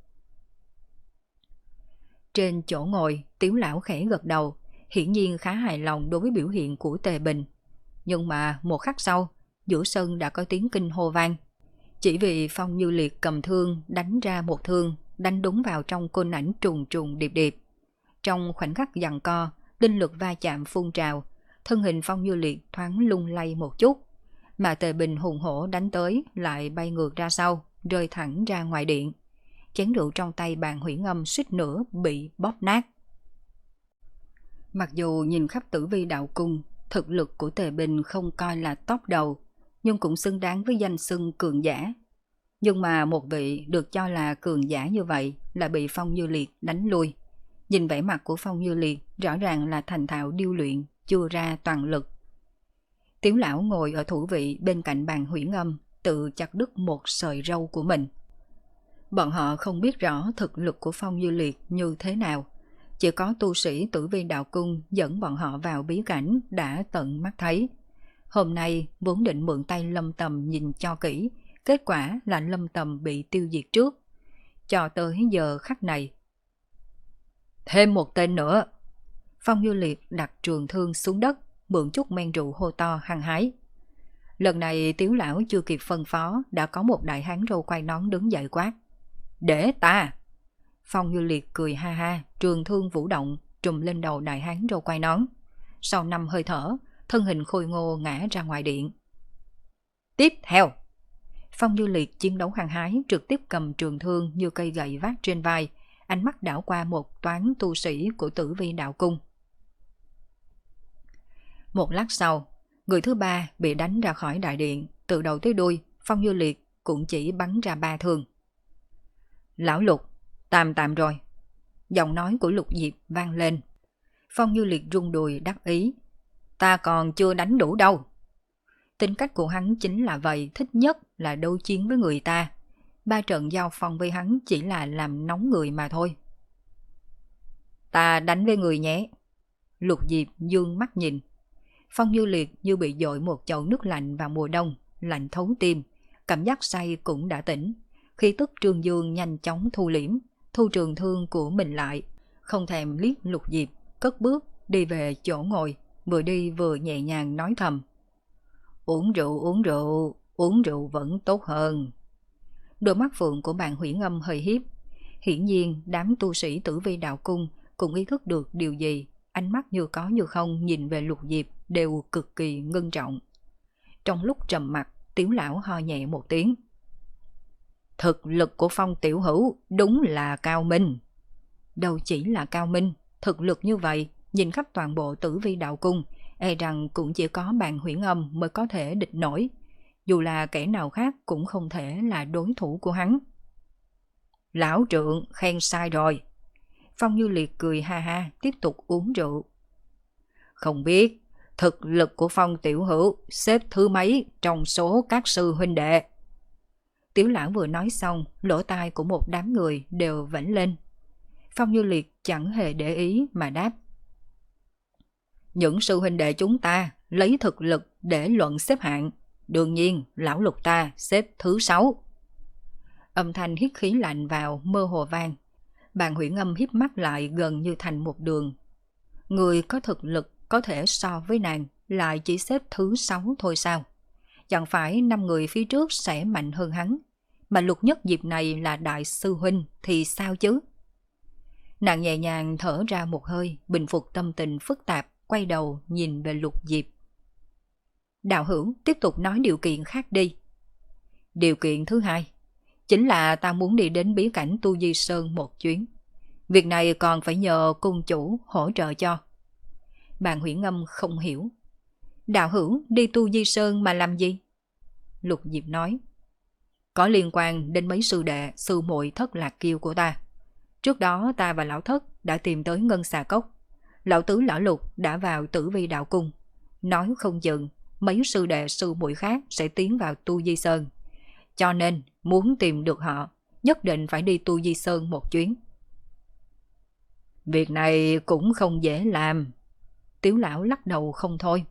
Trên chỗ ngồi, Tiếu lão khẽ gật đầu, hiển nhiên khá hài lòng đối với biểu hiện của Tề Bình. Nhưng mà một khắc sau, giữa sân đã có tiếng kinh hô vang. Chỉ vì Phong Như Liệt cầm thương đánh ra một thương, đánh đúng vào trong côn ảnh trùng trùng điệp điệp. Trong khoảnh khắc giằng co, linh lực va chạm phun trào, thân hình Phong Như Liệt thoáng lung lay một chút, mà Tề Bình hùng hổ đánh tới lại bay ngược ra sau, rơi thẳng ra ngoài điện. Chén rượu trong tay Bàn Huyễn Âm suýt nữa bị bóp nát. Mặc dù nhìn khắp Tử Vi đạo cung, thực lực của Tề Bình không coi là top đầu, nhưng cũng xứng đáng với danh xưng cường giả. Nhưng mà một vị được cho là cường giả như vậy là bị Phong Như Liệt đánh lui. Nhìn vẻ mặt của Phong Như Liệt rõ ràng là thành thạo điêu luyện, chưa ra toàn lực. Tiếu lão ngồi ở thủ vị bên cạnh Bàn Huyễn Âm, tự chặt đứt một sợi râu của mình. Bọn họ không biết rõ thực lực của Phong Như Liệt như thế nào. Chỉ có tu sĩ Tử Vi đạo cung dẫn bọn họ vào bí cảnh đã tận mắt thấy. Hôm nay vốn định mượn tay Lâm Tầm nhìn cho kỹ, kết quả là Lâm Tầm bị tiêu diệt trước. Cho tới giờ khắc này. Thêm một tên nữa. Phong Như Liệt đặt trường thương xuống đất, mượn chút men rượu hô to hăng hái. Lần này Tiếu lão chưa kịp phân phó, đã có một đại hán râu quai nón đứng dậy quát. Để ta! Phong Như Liệt cười ha ha, trường thương vũ động, trùm lên đầu đại hán râu quai nón. Sau năm hơi thở, thân hình khôi ngô ngã ra ngoài điện. Tiếp theo! Phong Như Liệt chiến đấu hăng hái, trực tiếp cầm trường thương như cây gậy vác trên vai, ánh mắt đảo qua một toán tu sĩ của Tử Vi đạo cung. Một lát sau, người thứ ba bị đánh ra khỏi đại điện, từ đầu tới đuôi, Phong Như Liệt cũng chỉ bắn ra ba thương. Lão Lục, tạm tạm rồi. Giọng nói của Lục Diệp vang lên. Phong Như Liệt rung đùi đắc ý. Ta còn chưa đánh đủ đâu. Tính cách của hắn chính là vậy, thích nhất là đấu chiến với người ta. Ba trận giao phong với hắn chỉ là làm nóng người mà thôi. Ta đánh với người nhé. Lục Diệp dương mắt nhìn. Phong Như Liệt như bị dội một chậu nước lạnh vào mùa đông, lạnh thấu tim, cảm giác say cũng đã tỉnh. Khí tức Trương Dương nhanh chóng thu liễm, thu trường thương của mình lại, không thèm liếc Lục Diệp, cất bước đi về chỗ ngồi, vừa đi vừa nhẹ nhàng nói thầm. Uống rượu, uống rượu, uống rượu vẫn tốt hơn. Đôi mắt phượng của Bàn Huyễn Âm hơi hiếp. Hiển nhiên đám tu sĩ Tử Vi đạo cung cũng ý thức được điều gì, ánh mắt như có như không nhìn về Lục Diệp đều cực kỳ ngưng trọng. Trong lúc trầm mặc, Tiếu lão ho nhẹ một tiếng. Thực lực của Phong tiểu hữu đúng là cao minh. Đâu chỉ là cao minh, thực lực như vậy, nhìn khắp toàn bộ Tử Vi đạo cung, e rằng cũng chỉ có Bàn Huyễn Âm mới có thể địch nổi. Dù là kẻ nào khác cũng không thể là đối thủ của hắn. Lão trượng khen sai rồi. Phong Như Liệt cười ha ha, tiếp tục uống rượu. Không biết thực lực của Phong tiểu hữu xếp thứ mấy trong số các sư huynh đệ. Tiểu lão vừa nói xong, lỗ tai của một đám người đều vẫy lên. Phong Như Liệt chẳng hề để ý mà đáp. Những sư huynh đệ chúng ta lấy thực lực để luận xếp hạng, Đương nhiên, lão Lục ta xếp thứ sáu. Âm thanh hít khí lạnh vào mơ hồ vang. Bàn Huyễn Âm híp mắt lại gần như thành một đường. Người có thực lực có thể so với nàng lại chỉ xếp thứ sáu thôi sao? Chẳng phải năm người phía trước sẽ mạnh hơn hắn, mà Lục Nhất Diệp này là đại sư huynh thì sao chứ? Nàng nhẹ nhàng thở ra một hơi, bình phục tâm tình phức tạp, quay đầu nhìn về Lục Diệp. Đạo hữu tiếp tục nói điều kiện khác đi. Điều kiện thứ hai chính là ta muốn đi đến bí cảnh Tu Di Sơn một chuyến. Việc này còn phải nhờ cung chủ hỗ trợ cho. Bàn Huyễn Âm không hiểu. Đạo hữu đi Tu Di Sơn mà làm gì? Lục Diệp nói. Có liên quan đến mấy sư đệ, sư muội Thất Lạc Kiêu của ta. Trước đó ta và lão Thất đã tìm tới Ngân Xà Cốc. Lão Tứ lão Lục đã vào Tử Vi Đạo Cung. Nói không chừng mấy sư đệ sư muội khác sẽ tiến vào Tu Di Sơn. Cho nên muốn tìm được họ, nhất định phải đi Tu Di Sơn một chuyến. Việc này cũng không dễ làm. Tiếu lão lắc đầu không thôi.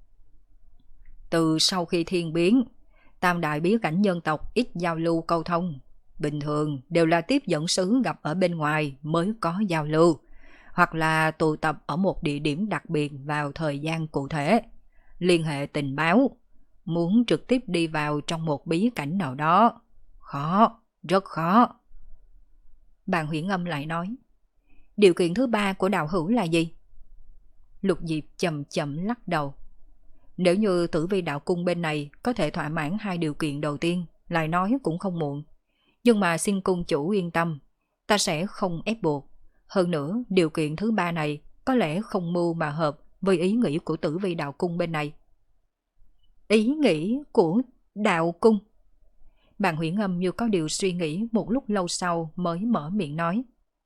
Từ sau khi thiên biến, tam đại bí cảnh nhân tộc ít giao lưu câu thông. Bình thường đều là tiếp dẫn sứ gặp ở bên ngoài mới có giao lưu, hoặc là tụ tập ở một địa điểm đặc biệt vào thời gian cụ thể, liên hệ tình báo. Muốn trực tiếp đi vào trong một bí cảnh nào đó, khó, rất khó. Bàn Huyễn Âm lại nói. Điều kiện thứ ba của đạo hữu là gì? Lục Diệp chậm chậm lắc đầu. Nếu như Tử Vi Đạo Cung bên này có thể thỏa mãn hai điều kiện đầu tiên, lại nói cũng không muộn. Nhưng mà xin cung chủ yên tâm, ta sẽ không ép buộc. Hơn nữa, điều kiện thứ ba này có lẽ không mưu mà hợp với ý nghĩ của Tử Vi Đạo Cung bên này. Ý nghĩ của Đạo Cung? Bàn Huyễn Âm như có điều suy nghĩ, một lúc lâu sau mới mở miệng nói.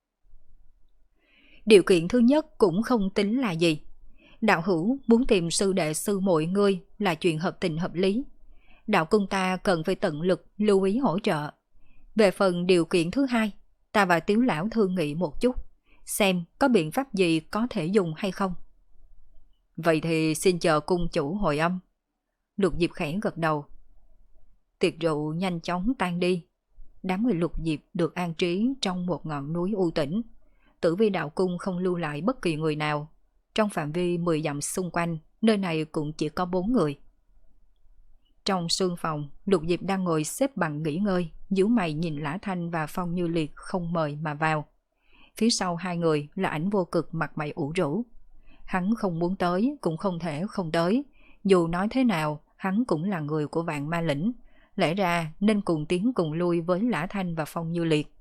Điều kiện thứ nhất cũng không tính là gì. Đạo hữu muốn tìm sư đệ sư muội ngươi là chuyện hợp tình hợp lý. Đạo cung ta cần phải tận lực lưu ý hỗ trợ. Về phần điều kiện thứ hai, ta và Tiếu lão thương nghị một chút, xem có biện pháp gì có thể dùng hay không. Vậy thì xin chờ cung chủ hồi âm. Lục Diệp khẽ gật đầu. Tiệc rượu nhanh chóng tan đi. Đám người Lục Diệp được an trí trong một ngọn núi u tĩnh. Tử Vi Đạo Cung không lưu lại bất kỳ người nào. Trong phạm vi mười dặm xung quanh, nơi này cũng chỉ có bốn người. Trong sương phòng, Lục Diệp đang ngồi xếp bằng nghỉ ngơi, nhíu mày nhìn Lã Thanh và Phong Như Liệt không mời mà vào. Phía sau hai người là Ảnh Vô Cực mặt mày ủ rũ. Hắn không muốn tới, cũng không thể không tới. Dù nói thế nào, hắn cũng là người của Vạn Ma Lĩnh. Lẽ ra nên cùng tiến cùng lui với Lã Thanh và Phong Như Liệt.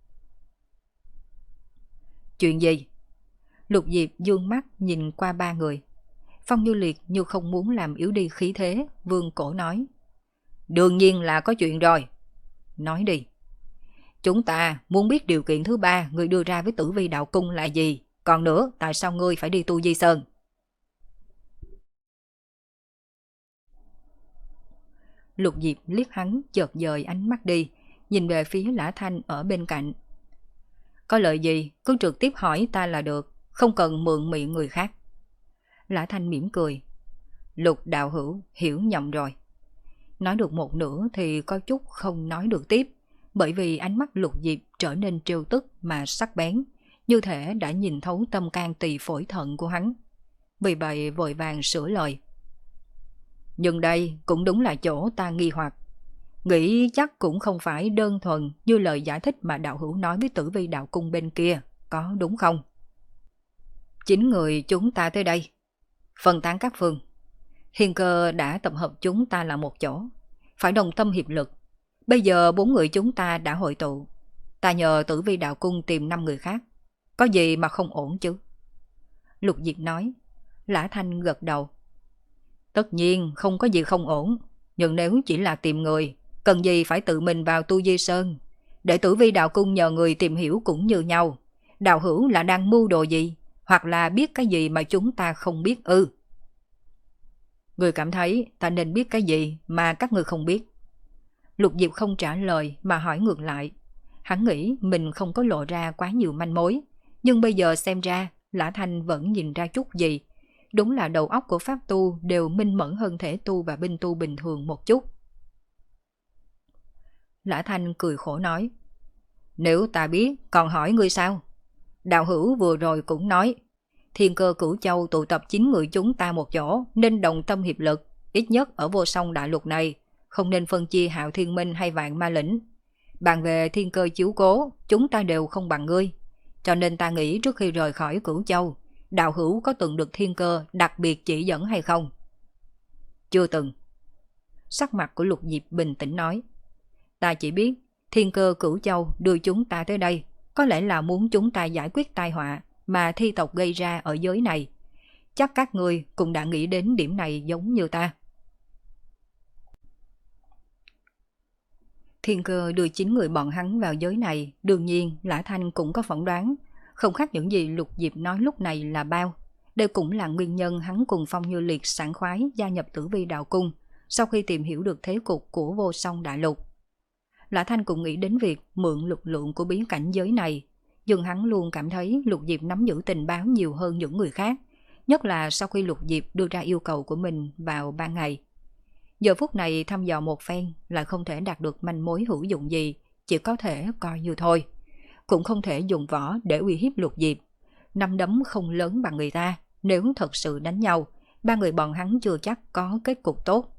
Chuyện gì? Lục Diệp dương mắt nhìn qua ba người. Phong Như Liệt như không muốn làm yếu đi khí thế, vương cổ nói. Đương nhiên là có chuyện rồi. Nói đi. Chúng ta muốn biết điều kiện thứ ba người đưa ra với Tử Vi Đạo Cung là gì. Còn nữa, tại sao ngươi phải đi Tu Di Sơn? Lục Diệp liếc hắn chợt dời ánh mắt đi, nhìn về phía Lã Thanh ở bên cạnh. Có lợi gì cứ trực tiếp hỏi ta là được, không cần mượn miệng người khác. Lã Thanh mỉm cười. Lục đạo hữu hiểu nhầm rồi. Nói được một nửa thì có chút không nói được tiếp, bởi vì ánh mắt Lục Diệp trở nên trêu tức mà sắc bén, như thể đã nhìn thấu tâm can tỳ phổi thận của hắn. Vì vậy vội vàng sửa lời. Nhưng đây cũng đúng là chỗ ta nghi hoặc. Nghĩ chắc cũng không phải đơn thuần như lời giải thích mà đạo hữu nói với Tử Vi Đạo Cung bên kia, có đúng không? Chín người chúng ta tới đây, phân tán các phương. Hiền cơ đã tập hợp chúng ta là một chỗ, phải đồng tâm hiệp lực. Bây giờ bốn người chúng ta đã hội tụ. Ta nhờ Tử Vi Đạo Cung tìm năm người khác. Có gì mà không ổn chứ? Lục Diệp nói. Lã Thanh gật đầu. Tất nhiên không có gì không ổn. Nhưng nếu chỉ là tìm người, cần gì phải tự mình vào Tu Di Sơn? Để Tử Vi Đạo Cung nhờ người tìm hiểu cũng như nhau. Đạo hữu là đang mưu đồ gì? Hoặc là biết cái gì mà chúng ta không biết ư? Người cảm thấy ta nên biết cái gì mà các người không biết? Lục Diệp không trả lời mà hỏi ngược lại. Hắn nghĩ mình không có lộ ra quá nhiều manh mối, nhưng bây giờ xem ra Lã Thanh vẫn nhìn ra chút gì. Đúng là đầu óc của pháp tu đều minh mẫn hơn thể tu và binh tu bình thường một chút. Lã Thanh cười khổ nói. Nếu ta biết, còn hỏi ngươi sao? Đạo hữu vừa rồi cũng nói, Thiên Cơ Cửu Châu tụ tập chín người chúng ta một chỗ nên đồng tâm hiệp lực, ít nhất ở vô song đại lục này, không nên phân chia Hạo Thiên Minh hay Vạn Ma Lĩnh. Bàn về thiên cơ chiếu cố, chúng ta đều không bằng ngươi. Cho nên ta nghĩ trước khi rời khỏi Cửu Châu, đạo hữu có từng được thiên cơ đặc biệt chỉ dẫn hay không? Chưa từng. Sắc mặt của Lục Diệp bình tĩnh nói. Ta chỉ biết thiên cơ Cửu Châu đưa chúng ta tới đây, có lẽ là muốn chúng ta giải quyết tai họa mà thi tộc gây ra ở giới này. Chắc các ngươi cũng đã nghĩ đến điểm này giống như ta. Thiên cơ đưa chín người bọn hắn vào giới này, đương nhiên Lã Thanh cũng có phỏng đoán, không khác những gì Lục Diệp nói lúc này là bao. Đây cũng là nguyên nhân hắn cùng Phong Như Liệt sảng khoái gia nhập Tử Vi Đạo Cung, sau khi tìm hiểu được thế cục của vô song đại lục. Lã Thanh cũng nghĩ đến việc mượn lực lượng của bí cảnh giới này, nhưng hắn luôn cảm thấy Lục Diệp nắm giữ tình báo nhiều hơn những người khác, nhất là sau khi Lục Diệp đưa ra yêu cầu của mình vào ban ngày. Giờ phút này thăm dò một phen lại không thể đạt được manh mối hữu dụng gì, chỉ có thể coi như thôi. Cũng không thể dùng võ để uy hiếp Lục Diệp. Năm đấm không lớn bằng người ta, nếu thật sự đánh nhau, ba người bọn hắn chưa chắc có kết cục tốt.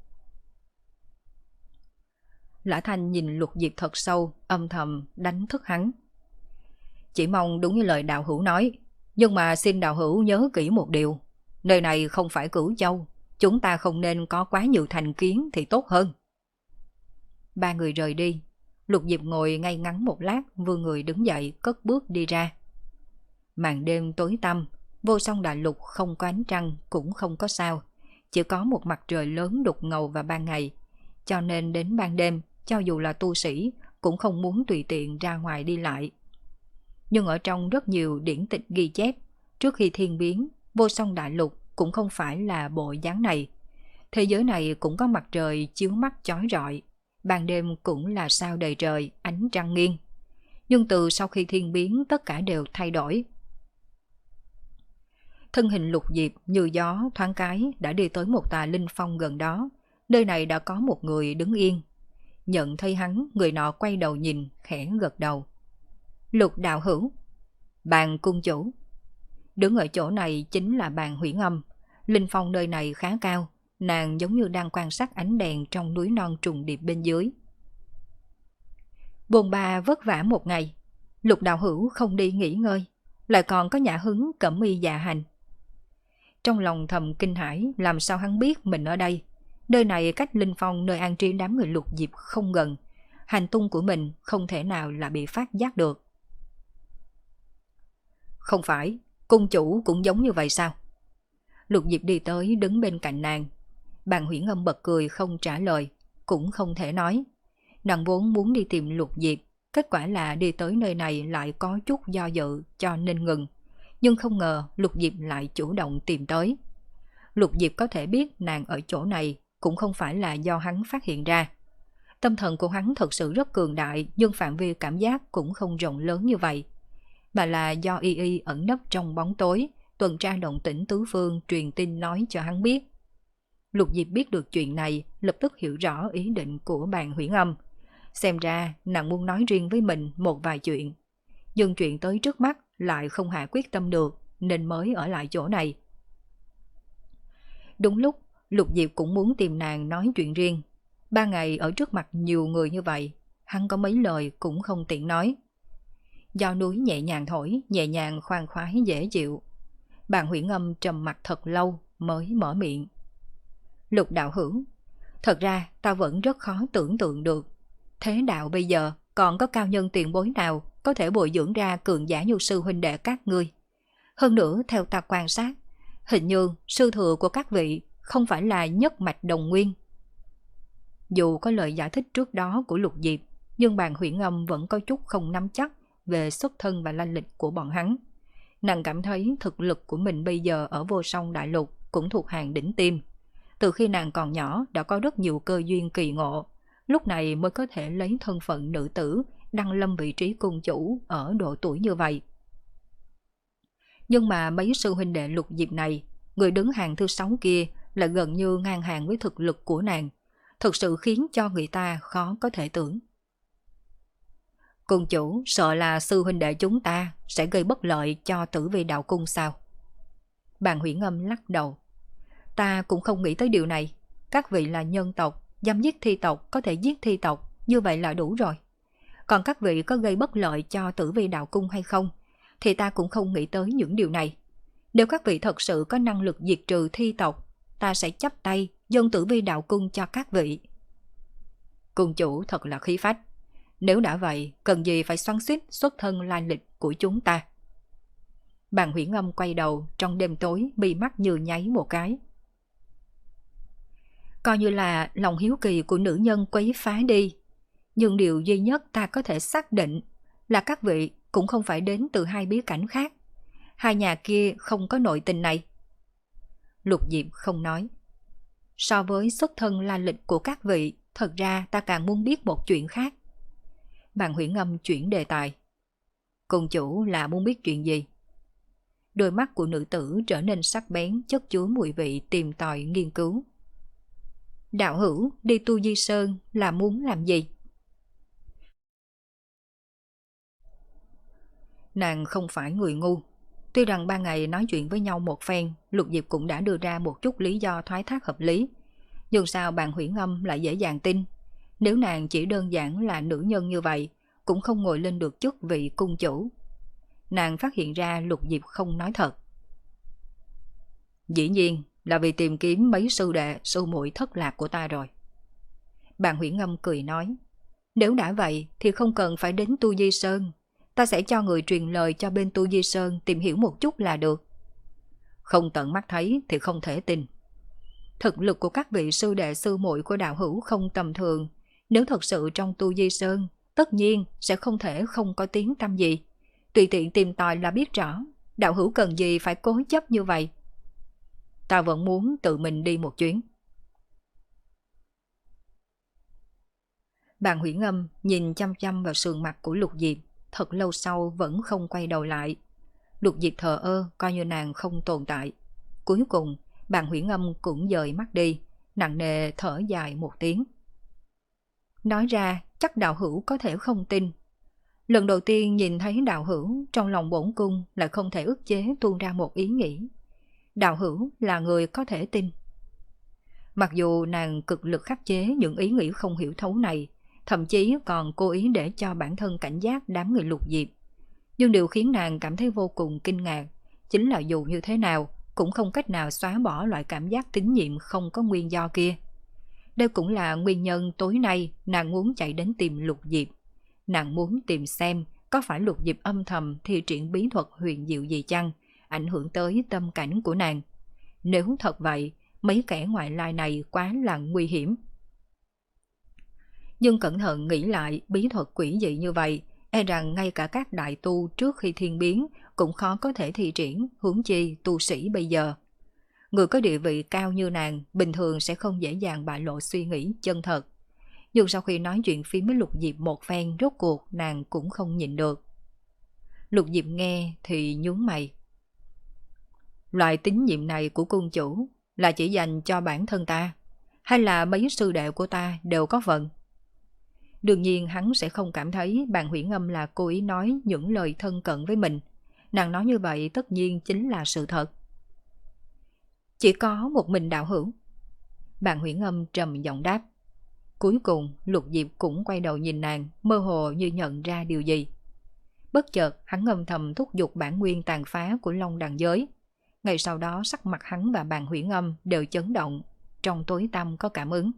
Lã Thanh nhìn Lục Diệp thật sâu, âm thầm đánh thức hắn. Chỉ mong đúng như lời đạo hữu nói, nhưng mà xin đạo hữu nhớ kỹ một điều. Nơi này không phải Cửu Châu, chúng ta không nên có quá nhiều thành kiến thì tốt hơn. Ba người rời đi, Lục Diệp ngồi ngay ngắn một lát, vươn người đứng dậy, cất bước đi ra. Màn đêm tối tăm, vô song đại lục không có ánh trăng, cũng không có sao, chỉ có một mặt trời lớn đục ngầu vào ban ngày, cho nên đến ban đêm, cho dù là tu sĩ, cũng không muốn tùy tiện ra ngoài đi lại. Nhưng ở trong rất nhiều điển tịch ghi chép, trước khi thiên biến, vô song đại lục cũng không phải là bộ dáng này. Thế giới này cũng có mặt trời chiếu mắt chói rọi, ban đêm cũng là sao đầy trời, ánh trăng nghiêng. Nhưng từ sau khi thiên biến tất cả đều thay đổi. Thân hình Lục Diệp như gió thoáng cái đã đi tới một tà linh phong gần đó, nơi này đã có một người đứng yên. Nhận thấy hắn, người nọ quay đầu nhìn, khẽ gật đầu. Lục đạo hữu. Bàn cung chủ. Đứng ở chỗ này chính là bàn Huyễn Âm. Linh phong nơi này khá cao, nàng giống như đang quan sát ánh đèn trong núi non trùng điệp bên dưới. Bồn ba vất vả một ngày, Lục đạo hữu không đi nghỉ ngơi, lại còn có nhã hứng cẩm y dạ hành. Trong lòng thầm kinh hãi, làm sao hắn biết mình ở đây. Nơi này cách linh phong nơi an trí đám người Lục Diệp không gần, hành tung của mình không thể nào là bị phát giác được. Không phải, cung chủ cũng giống như vậy sao? Lục Diệp đi tới đứng bên cạnh nàng. Bàn Huyễn Âm bật cười không trả lời, cũng không thể nói. Nàng vốn muốn đi tìm Lục Diệp, kết quả là đi tới nơi này lại có chút do dự cho nên ngừng. Nhưng không ngờ Lục Diệp lại chủ động tìm tới. Lục Diệp có thể biết nàng ở chỗ này cũng không phải là do hắn phát hiện ra. Tâm thần của hắn thật sự rất cường đại, nhưng phạm vi cảm giác cũng không rộng lớn như vậy. Mà là do y y ẩn nấp trong bóng tối, tuần tra động tĩnh tứ phương truyền tin nói cho hắn biết. Lục Diệp biết được chuyện này, lập tức hiểu rõ ý định của bàn Huyễn Âm. Xem ra nàng muốn nói riêng với mình một vài chuyện. Nhưng chuyện tới trước mắt lại không hạ quyết tâm được, nên mới ở lại chỗ này. Đúng lúc, Lục Diệp cũng muốn tìm nàng nói chuyện riêng. Ba ngày ở trước mặt nhiều người như vậy, hắn có mấy lời cũng không tiện nói. Do núi nhẹ nhàng thổi, nhẹ nhàng khoan khoái dễ chịu. Bàn Huyễn Âm trầm mặt thật lâu mới mở miệng. Lục đạo hữu, thật ra ta vẫn rất khó tưởng tượng được. Thế đạo bây giờ còn có cao nhân tiền bối nào có thể bồi dưỡng ra cường giả như sư huynh đệ các ngươi. Hơn nữa theo ta quan sát, hình như sư thừa của các vị không phải là nhất mạch đồng nguyên. Dù có lời giải thích trước đó của Lục Diệp, nhưng bàn Huyễn Âm vẫn có chút không nắm chắc về xuất thân và lai lịch của bọn hắn. Nàng cảm thấy thực lực của mình bây giờ ở vô song đại lục cũng thuộc hàng đỉnh tiêm. Từ khi nàng còn nhỏ đã có rất nhiều cơ duyên kỳ ngộ, lúc này mới có thể lấy thân phận nữ tử đăng lâm vị trí cung chủ ở độ tuổi như vậy. Nhưng mà mấy sư huynh đệ Lục Diệp này, người đứng hàng thứ sáu kia là gần như ngang hàng với thực lực của nàng, thực sự khiến cho người ta khó có thể tưởng. Cung chủ sợ là sư huynh đệ chúng ta sẽ gây bất lợi cho Tử Vi đạo cung sao? Bàn Huyễn Âm lắc đầu. Ta cũng không nghĩ tới điều này. Các vị là nhân tộc, dám giết thi tộc có thể giết thi tộc, như vậy là đủ rồi. Còn các vị có gây bất lợi cho Tử Vi đạo cung hay không, thì ta cũng không nghĩ tới những điều này. Nếu các vị thật sự có năng lực diệt trừ thi tộc, ta sẽ chắp tay dâng Tử Vi đạo cung cho các vị. Cung chủ thật là khí phách. Nếu đã vậy, cần gì phải xoắn xuýt xuất thân lai lịch của chúng ta? Bàn Huyễn Âm quay đầu, trong đêm tối mi mắt như nháy một cái. Coi như là lòng hiếu kỳ của nữ nhân quấy phá đi. Nhưng điều duy nhất ta có thể xác định là các vị cũng không phải đến từ hai bí cảnh khác. Hai nhà kia không có nội tình này. Lục Diệp không nói. So với xuất thân lai lịch của các vị, thật ra ta càng muốn biết một chuyện khác. Bàn Huyễn Âm chuyển đề tài. Cung chủ là muốn biết chuyện gì? Đôi mắt của nữ tử trở nên sắc bén, chất chứa mùi vị tìm tòi nghiên cứu. Đạo hữu đi Tu Di Sơn là muốn làm gì? Nàng không phải người ngu. Tuy rằng ba ngày nói chuyện với nhau một phen, Lục Diệp cũng đã đưa ra một chút lý do thoái thác hợp lý. Nhưng sao Bàn Huyễn Âm lại dễ dàng tin? Nếu nàng chỉ đơn giản là nữ nhân như vậy, cũng không ngồi lên được chức vị cung chủ. Nàng phát hiện ra Lục Diệp không nói thật. Dĩ nhiên là vì tìm kiếm mấy sư đệ, sư muội thất lạc của ta rồi. Bàn Huyễn Âm cười nói. Nếu đã vậy thì không cần phải đến Tu Di Sơn. Ta sẽ cho người truyền lời cho bên Tu Di Sơn tìm hiểu một chút là được. Không tận mắt thấy thì không thể tin. Thực lực của các vị sư đệ sư muội của đạo hữu không tầm thường. Nếu thật sự trong Tu Di Sơn, tất nhiên sẽ không thể không có tiếng tăm gì. Tùy tiện tìm tòi là biết rõ. Đạo hữu cần gì phải cố chấp như vậy? Ta vẫn muốn tự mình đi một chuyến. Bàn Huyễn Âm nhìn chăm chăm vào sườn mặt của Lục Diệp, thật lâu sau vẫn không quay đầu lại. Lục Diệp thờ ơ, coi như nàng không tồn tại. Cuối cùng, Bàn Huyễn Âm cũng dời mắt đi, nặng nề thở dài một tiếng. Nói ra, chắc đạo hữu có thể không tin. Lần đầu tiên nhìn thấy đạo hữu, trong lòng bổn cung lại không thể ức chế tuôn ra một ý nghĩ. Đạo hữu là người có thể tin. Mặc dù nàng cực lực khắc chế những ý nghĩ không hiểu thấu này, thậm chí còn cố ý để cho bản thân cảnh giác đám người Lục Diệp. Nhưng điều khiến nàng cảm thấy vô cùng kinh ngạc chính là dù như thế nào cũng không cách nào xóa bỏ loại cảm giác tín nhiệm không có nguyên do kia. Đây cũng là nguyên nhân tối nay nàng muốn chạy đến tìm Lục Diệp. Nàng muốn tìm xem có phải Lục Diệp âm thầm thi triển bí thuật huyền diệu gì chăng, ảnh hưởng tới tâm cảnh của nàng. Nếu thật vậy, mấy kẻ ngoại lai này quá là nguy hiểm. Nhưng cẩn thận nghĩ lại, bí thuật quỷ dị như vậy, e rằng ngay cả các đại tu trước khi thiên biến cũng khó có thể thi triển, huống chi tu sĩ bây giờ. Người có địa vị cao như nàng bình thường sẽ không dễ dàng bại lộ suy nghĩ chân thật. Nhưng sau khi nói chuyện phím với Lục Diệp một phen, rốt cuộc nàng cũng không nhịn được. Lục Diệp nghe thì nhướng mày. Loại tín nhiệm này của cung chủ là chỉ dành cho bản thân ta, hay là mấy sư đệ của ta đều có phần? Đương nhiên hắn sẽ không cảm thấy Bàn Huyễn Âm là cố ý nói những lời thân cận với mình. Nàng nói như vậy tất nhiên chính là sự thật. Chỉ có một mình đạo hữu. Bàn Huyễn Âm trầm giọng đáp. Cuối cùng Lục Diệp cũng quay đầu nhìn nàng, mơ hồ như nhận ra điều gì. Bất chợt hắn âm thầm thúc giục bản nguyên tàn phá của Long Đằng giới. Ngày sau đó sắc mặt hắn và Bàn Huyễn Âm đều chấn động, trong tối tăm có cảm ứng.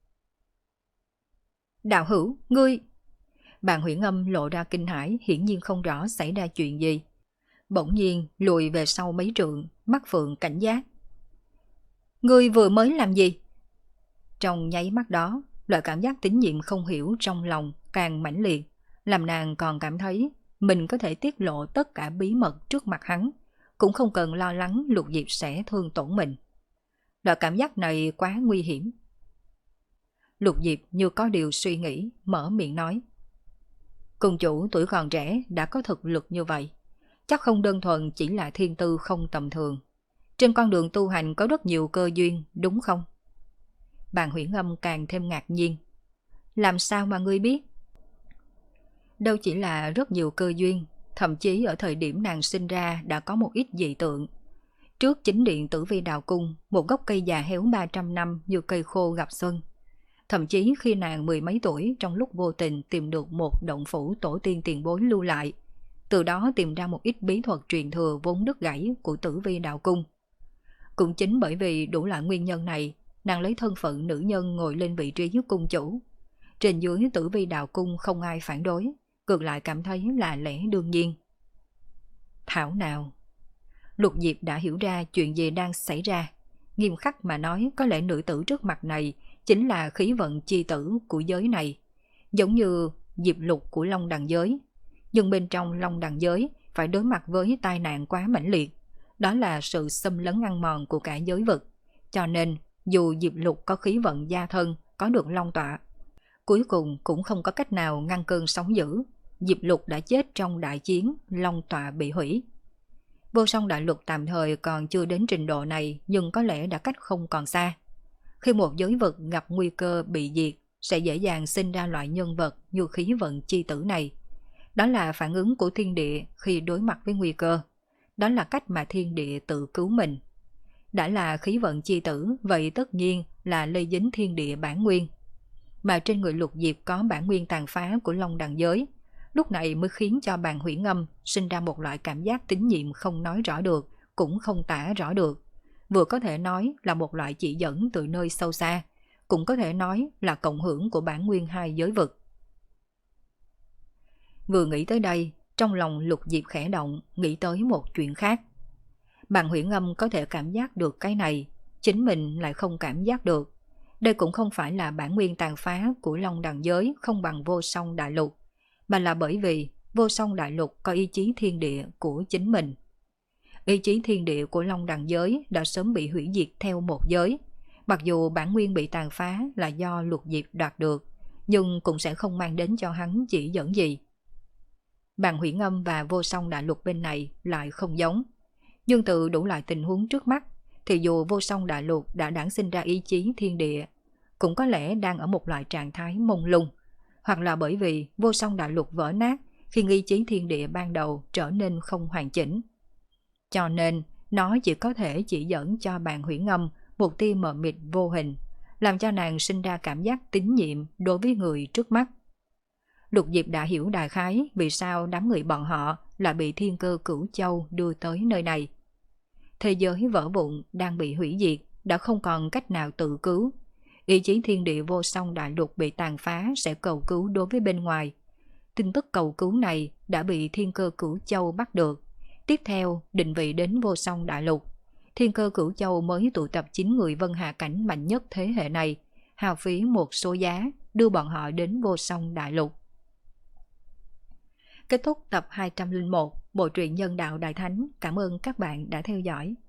Đạo hữu, ngươi... Bàn Huyễn Âm lộ ra kinh hãi, hiển nhiên không rõ xảy ra chuyện gì. Bỗng nhiên lùi về sau mấy trượng, mắt phượng cảnh giác. Ngươi vừa mới làm gì? Trong nháy mắt đó, loại cảm giác tín nhiệm không hiểu trong lòng càng mãnh liệt, làm nàng còn cảm thấy mình có thể tiết lộ tất cả bí mật trước mặt hắn, cũng không cần lo lắng Lục Diệp sẽ thương tổn mình. Loại cảm giác này quá nguy hiểm. Lục Diệp như có điều suy nghĩ, mở miệng nói. Cung chủ tuổi còn trẻ đã có thực lực như vậy, chắc không đơn thuần chỉ là thiên tư không tầm thường. Trên con đường tu hành có rất nhiều cơ duyên, đúng không? Bàn Huyễn Âm càng thêm ngạc nhiên. Làm sao mà ngươi biết? đâu chỉ là rất nhiều cơ duyên, thậm chí ở thời điểm nàng sinh ra đã có một ít dị tượng. Trước chính điện Tử Vi Đào Cung, một gốc cây già héo ba trăm năm như cây khô gặp xuân. Thậm chí khi nàng mười mấy tuổi, trong lúc vô tình tìm được một động phủ tổ tiên tiền bối lưu lại, từ đó tìm ra một ít bí thuật truyền thừa vốn đứt gãy của Tử Vi Đạo Cung. Cũng chính bởi vì đủ loại nguyên nhân này, nàng lấy thân phận nữ nhân ngồi lên vị trí cung chủ. Trên dưới Tử Vi Đạo Cung không ai phản đối, ngược lại cảm thấy là lẽ đương nhiên. Thảo nào Lục Diệp đã hiểu ra chuyện gì đang xảy ra. Nghiêm khắc mà nói, có lẽ nữ tử trước mặt này chính là khí vận chi tử của giới này, giống như Diệp Lục của Long Đằng giới. Nhưng bên trong Long Đằng giới phải đối mặt với tai nạn quá mãnh liệt, đó là sự xâm lấn ăn mòn của cả giới vực. Cho nên dù Diệp Lục có khí vận gia thân, có được long tọa, cuối cùng cũng không có cách nào ngăn cơn sóng dữ. Diệp Lục đã chết trong đại chiến, long tọa bị hủy. Vô Song Đại Lục tạm thời còn chưa đến trình độ này, nhưng có lẽ đã cách không còn xa. Khi một giới vực gặp nguy cơ bị diệt, sẽ dễ dàng sinh ra loại nhân vật như khí vận chi tử này. Đó là phản ứng của thiên địa khi đối mặt với nguy cơ. Đó là cách mà thiên địa tự cứu mình. Đã là khí vận chi tử, vậy tất nhiên là lây dính thiên địa bản nguyên. Mà trên người Lục Diệp có bản nguyên tàn phá của Long Đằng giới, lúc này mới khiến cho Bàn Hủy Ngâm sinh ra một loại cảm giác tín nhiệm không nói rõ được, cũng không tả rõ được. Vừa có thể nói là một loại chỉ dẫn từ nơi sâu xa, cũng có thể nói là cộng hưởng của bản nguyên hai giới vực. Vừa nghĩ tới đây, trong lòng Lục Diệp khẽ động, nghĩ tới một chuyện khác. Bàn Hủy Ngâm có thể cảm giác được cái này, chính mình lại không cảm giác được. Đây cũng không phải là bản nguyên tàn phá của Long Đằng giới không bằng Vô Song Đại Lục, mà là bởi vì Vô Song Đại Lục có ý chí thiên địa của chính mình. Ý chí thiên địa của Long Đằng giới đã sớm bị hủy diệt theo một giới. Mặc dù bản nguyên bị tàn phá là do Lục Diệp đoạt được, nhưng cũng sẽ không mang đến cho hắn chỉ dẫn gì. Bàn Hủy Ngâm và Vô Song Đại Lục bên này lại không giống. Nhưng từ đủ loại tình huống trước mắt, thì dù Vô Song Đại Lục đã đản sinh ra ý chí thiên địa, cũng có lẽ đang ở một loại trạng thái mông lung, hoặc là bởi vì Vô Song Đại Lục vỡ nát khi ý chí thiên địa ban đầu trở nên không hoàn chỉnh. Cho nên nó chỉ có thể chỉ dẫn cho Bàn Hủy Ngâm một tia mờ mịt vô hình, làm cho nàng sinh ra cảm giác tín nhiệm đối với người trước mắt. Lục Diệp đã hiểu đại khái vì sao đám người bọn họ là bị thiên cơ Cửu Châu đưa tới nơi này. Thế giới vỡ vụn đang bị hủy diệt, đã không còn cách nào tự cứu. Ý chí thiên địa Vô Song Đại Lục bị tàn phá sẽ cầu cứu đối với bên ngoài. Tin tức cầu cứu này đã bị thiên cơ Cửu Châu bắt được. Tiếp theo định vị đến Vô Song Đại Lục. Thiên cơ Cửu Châu mới tụ tập chín người vân hà cảnh mạnh nhất thế hệ này, hao phí một số giá đưa bọn họ đến Vô Song Đại Lục. Kết thúc tập hai trăm lẻ một Bộ truyện Nhân Đạo Đại Thánh. Cảm ơn các bạn đã theo dõi.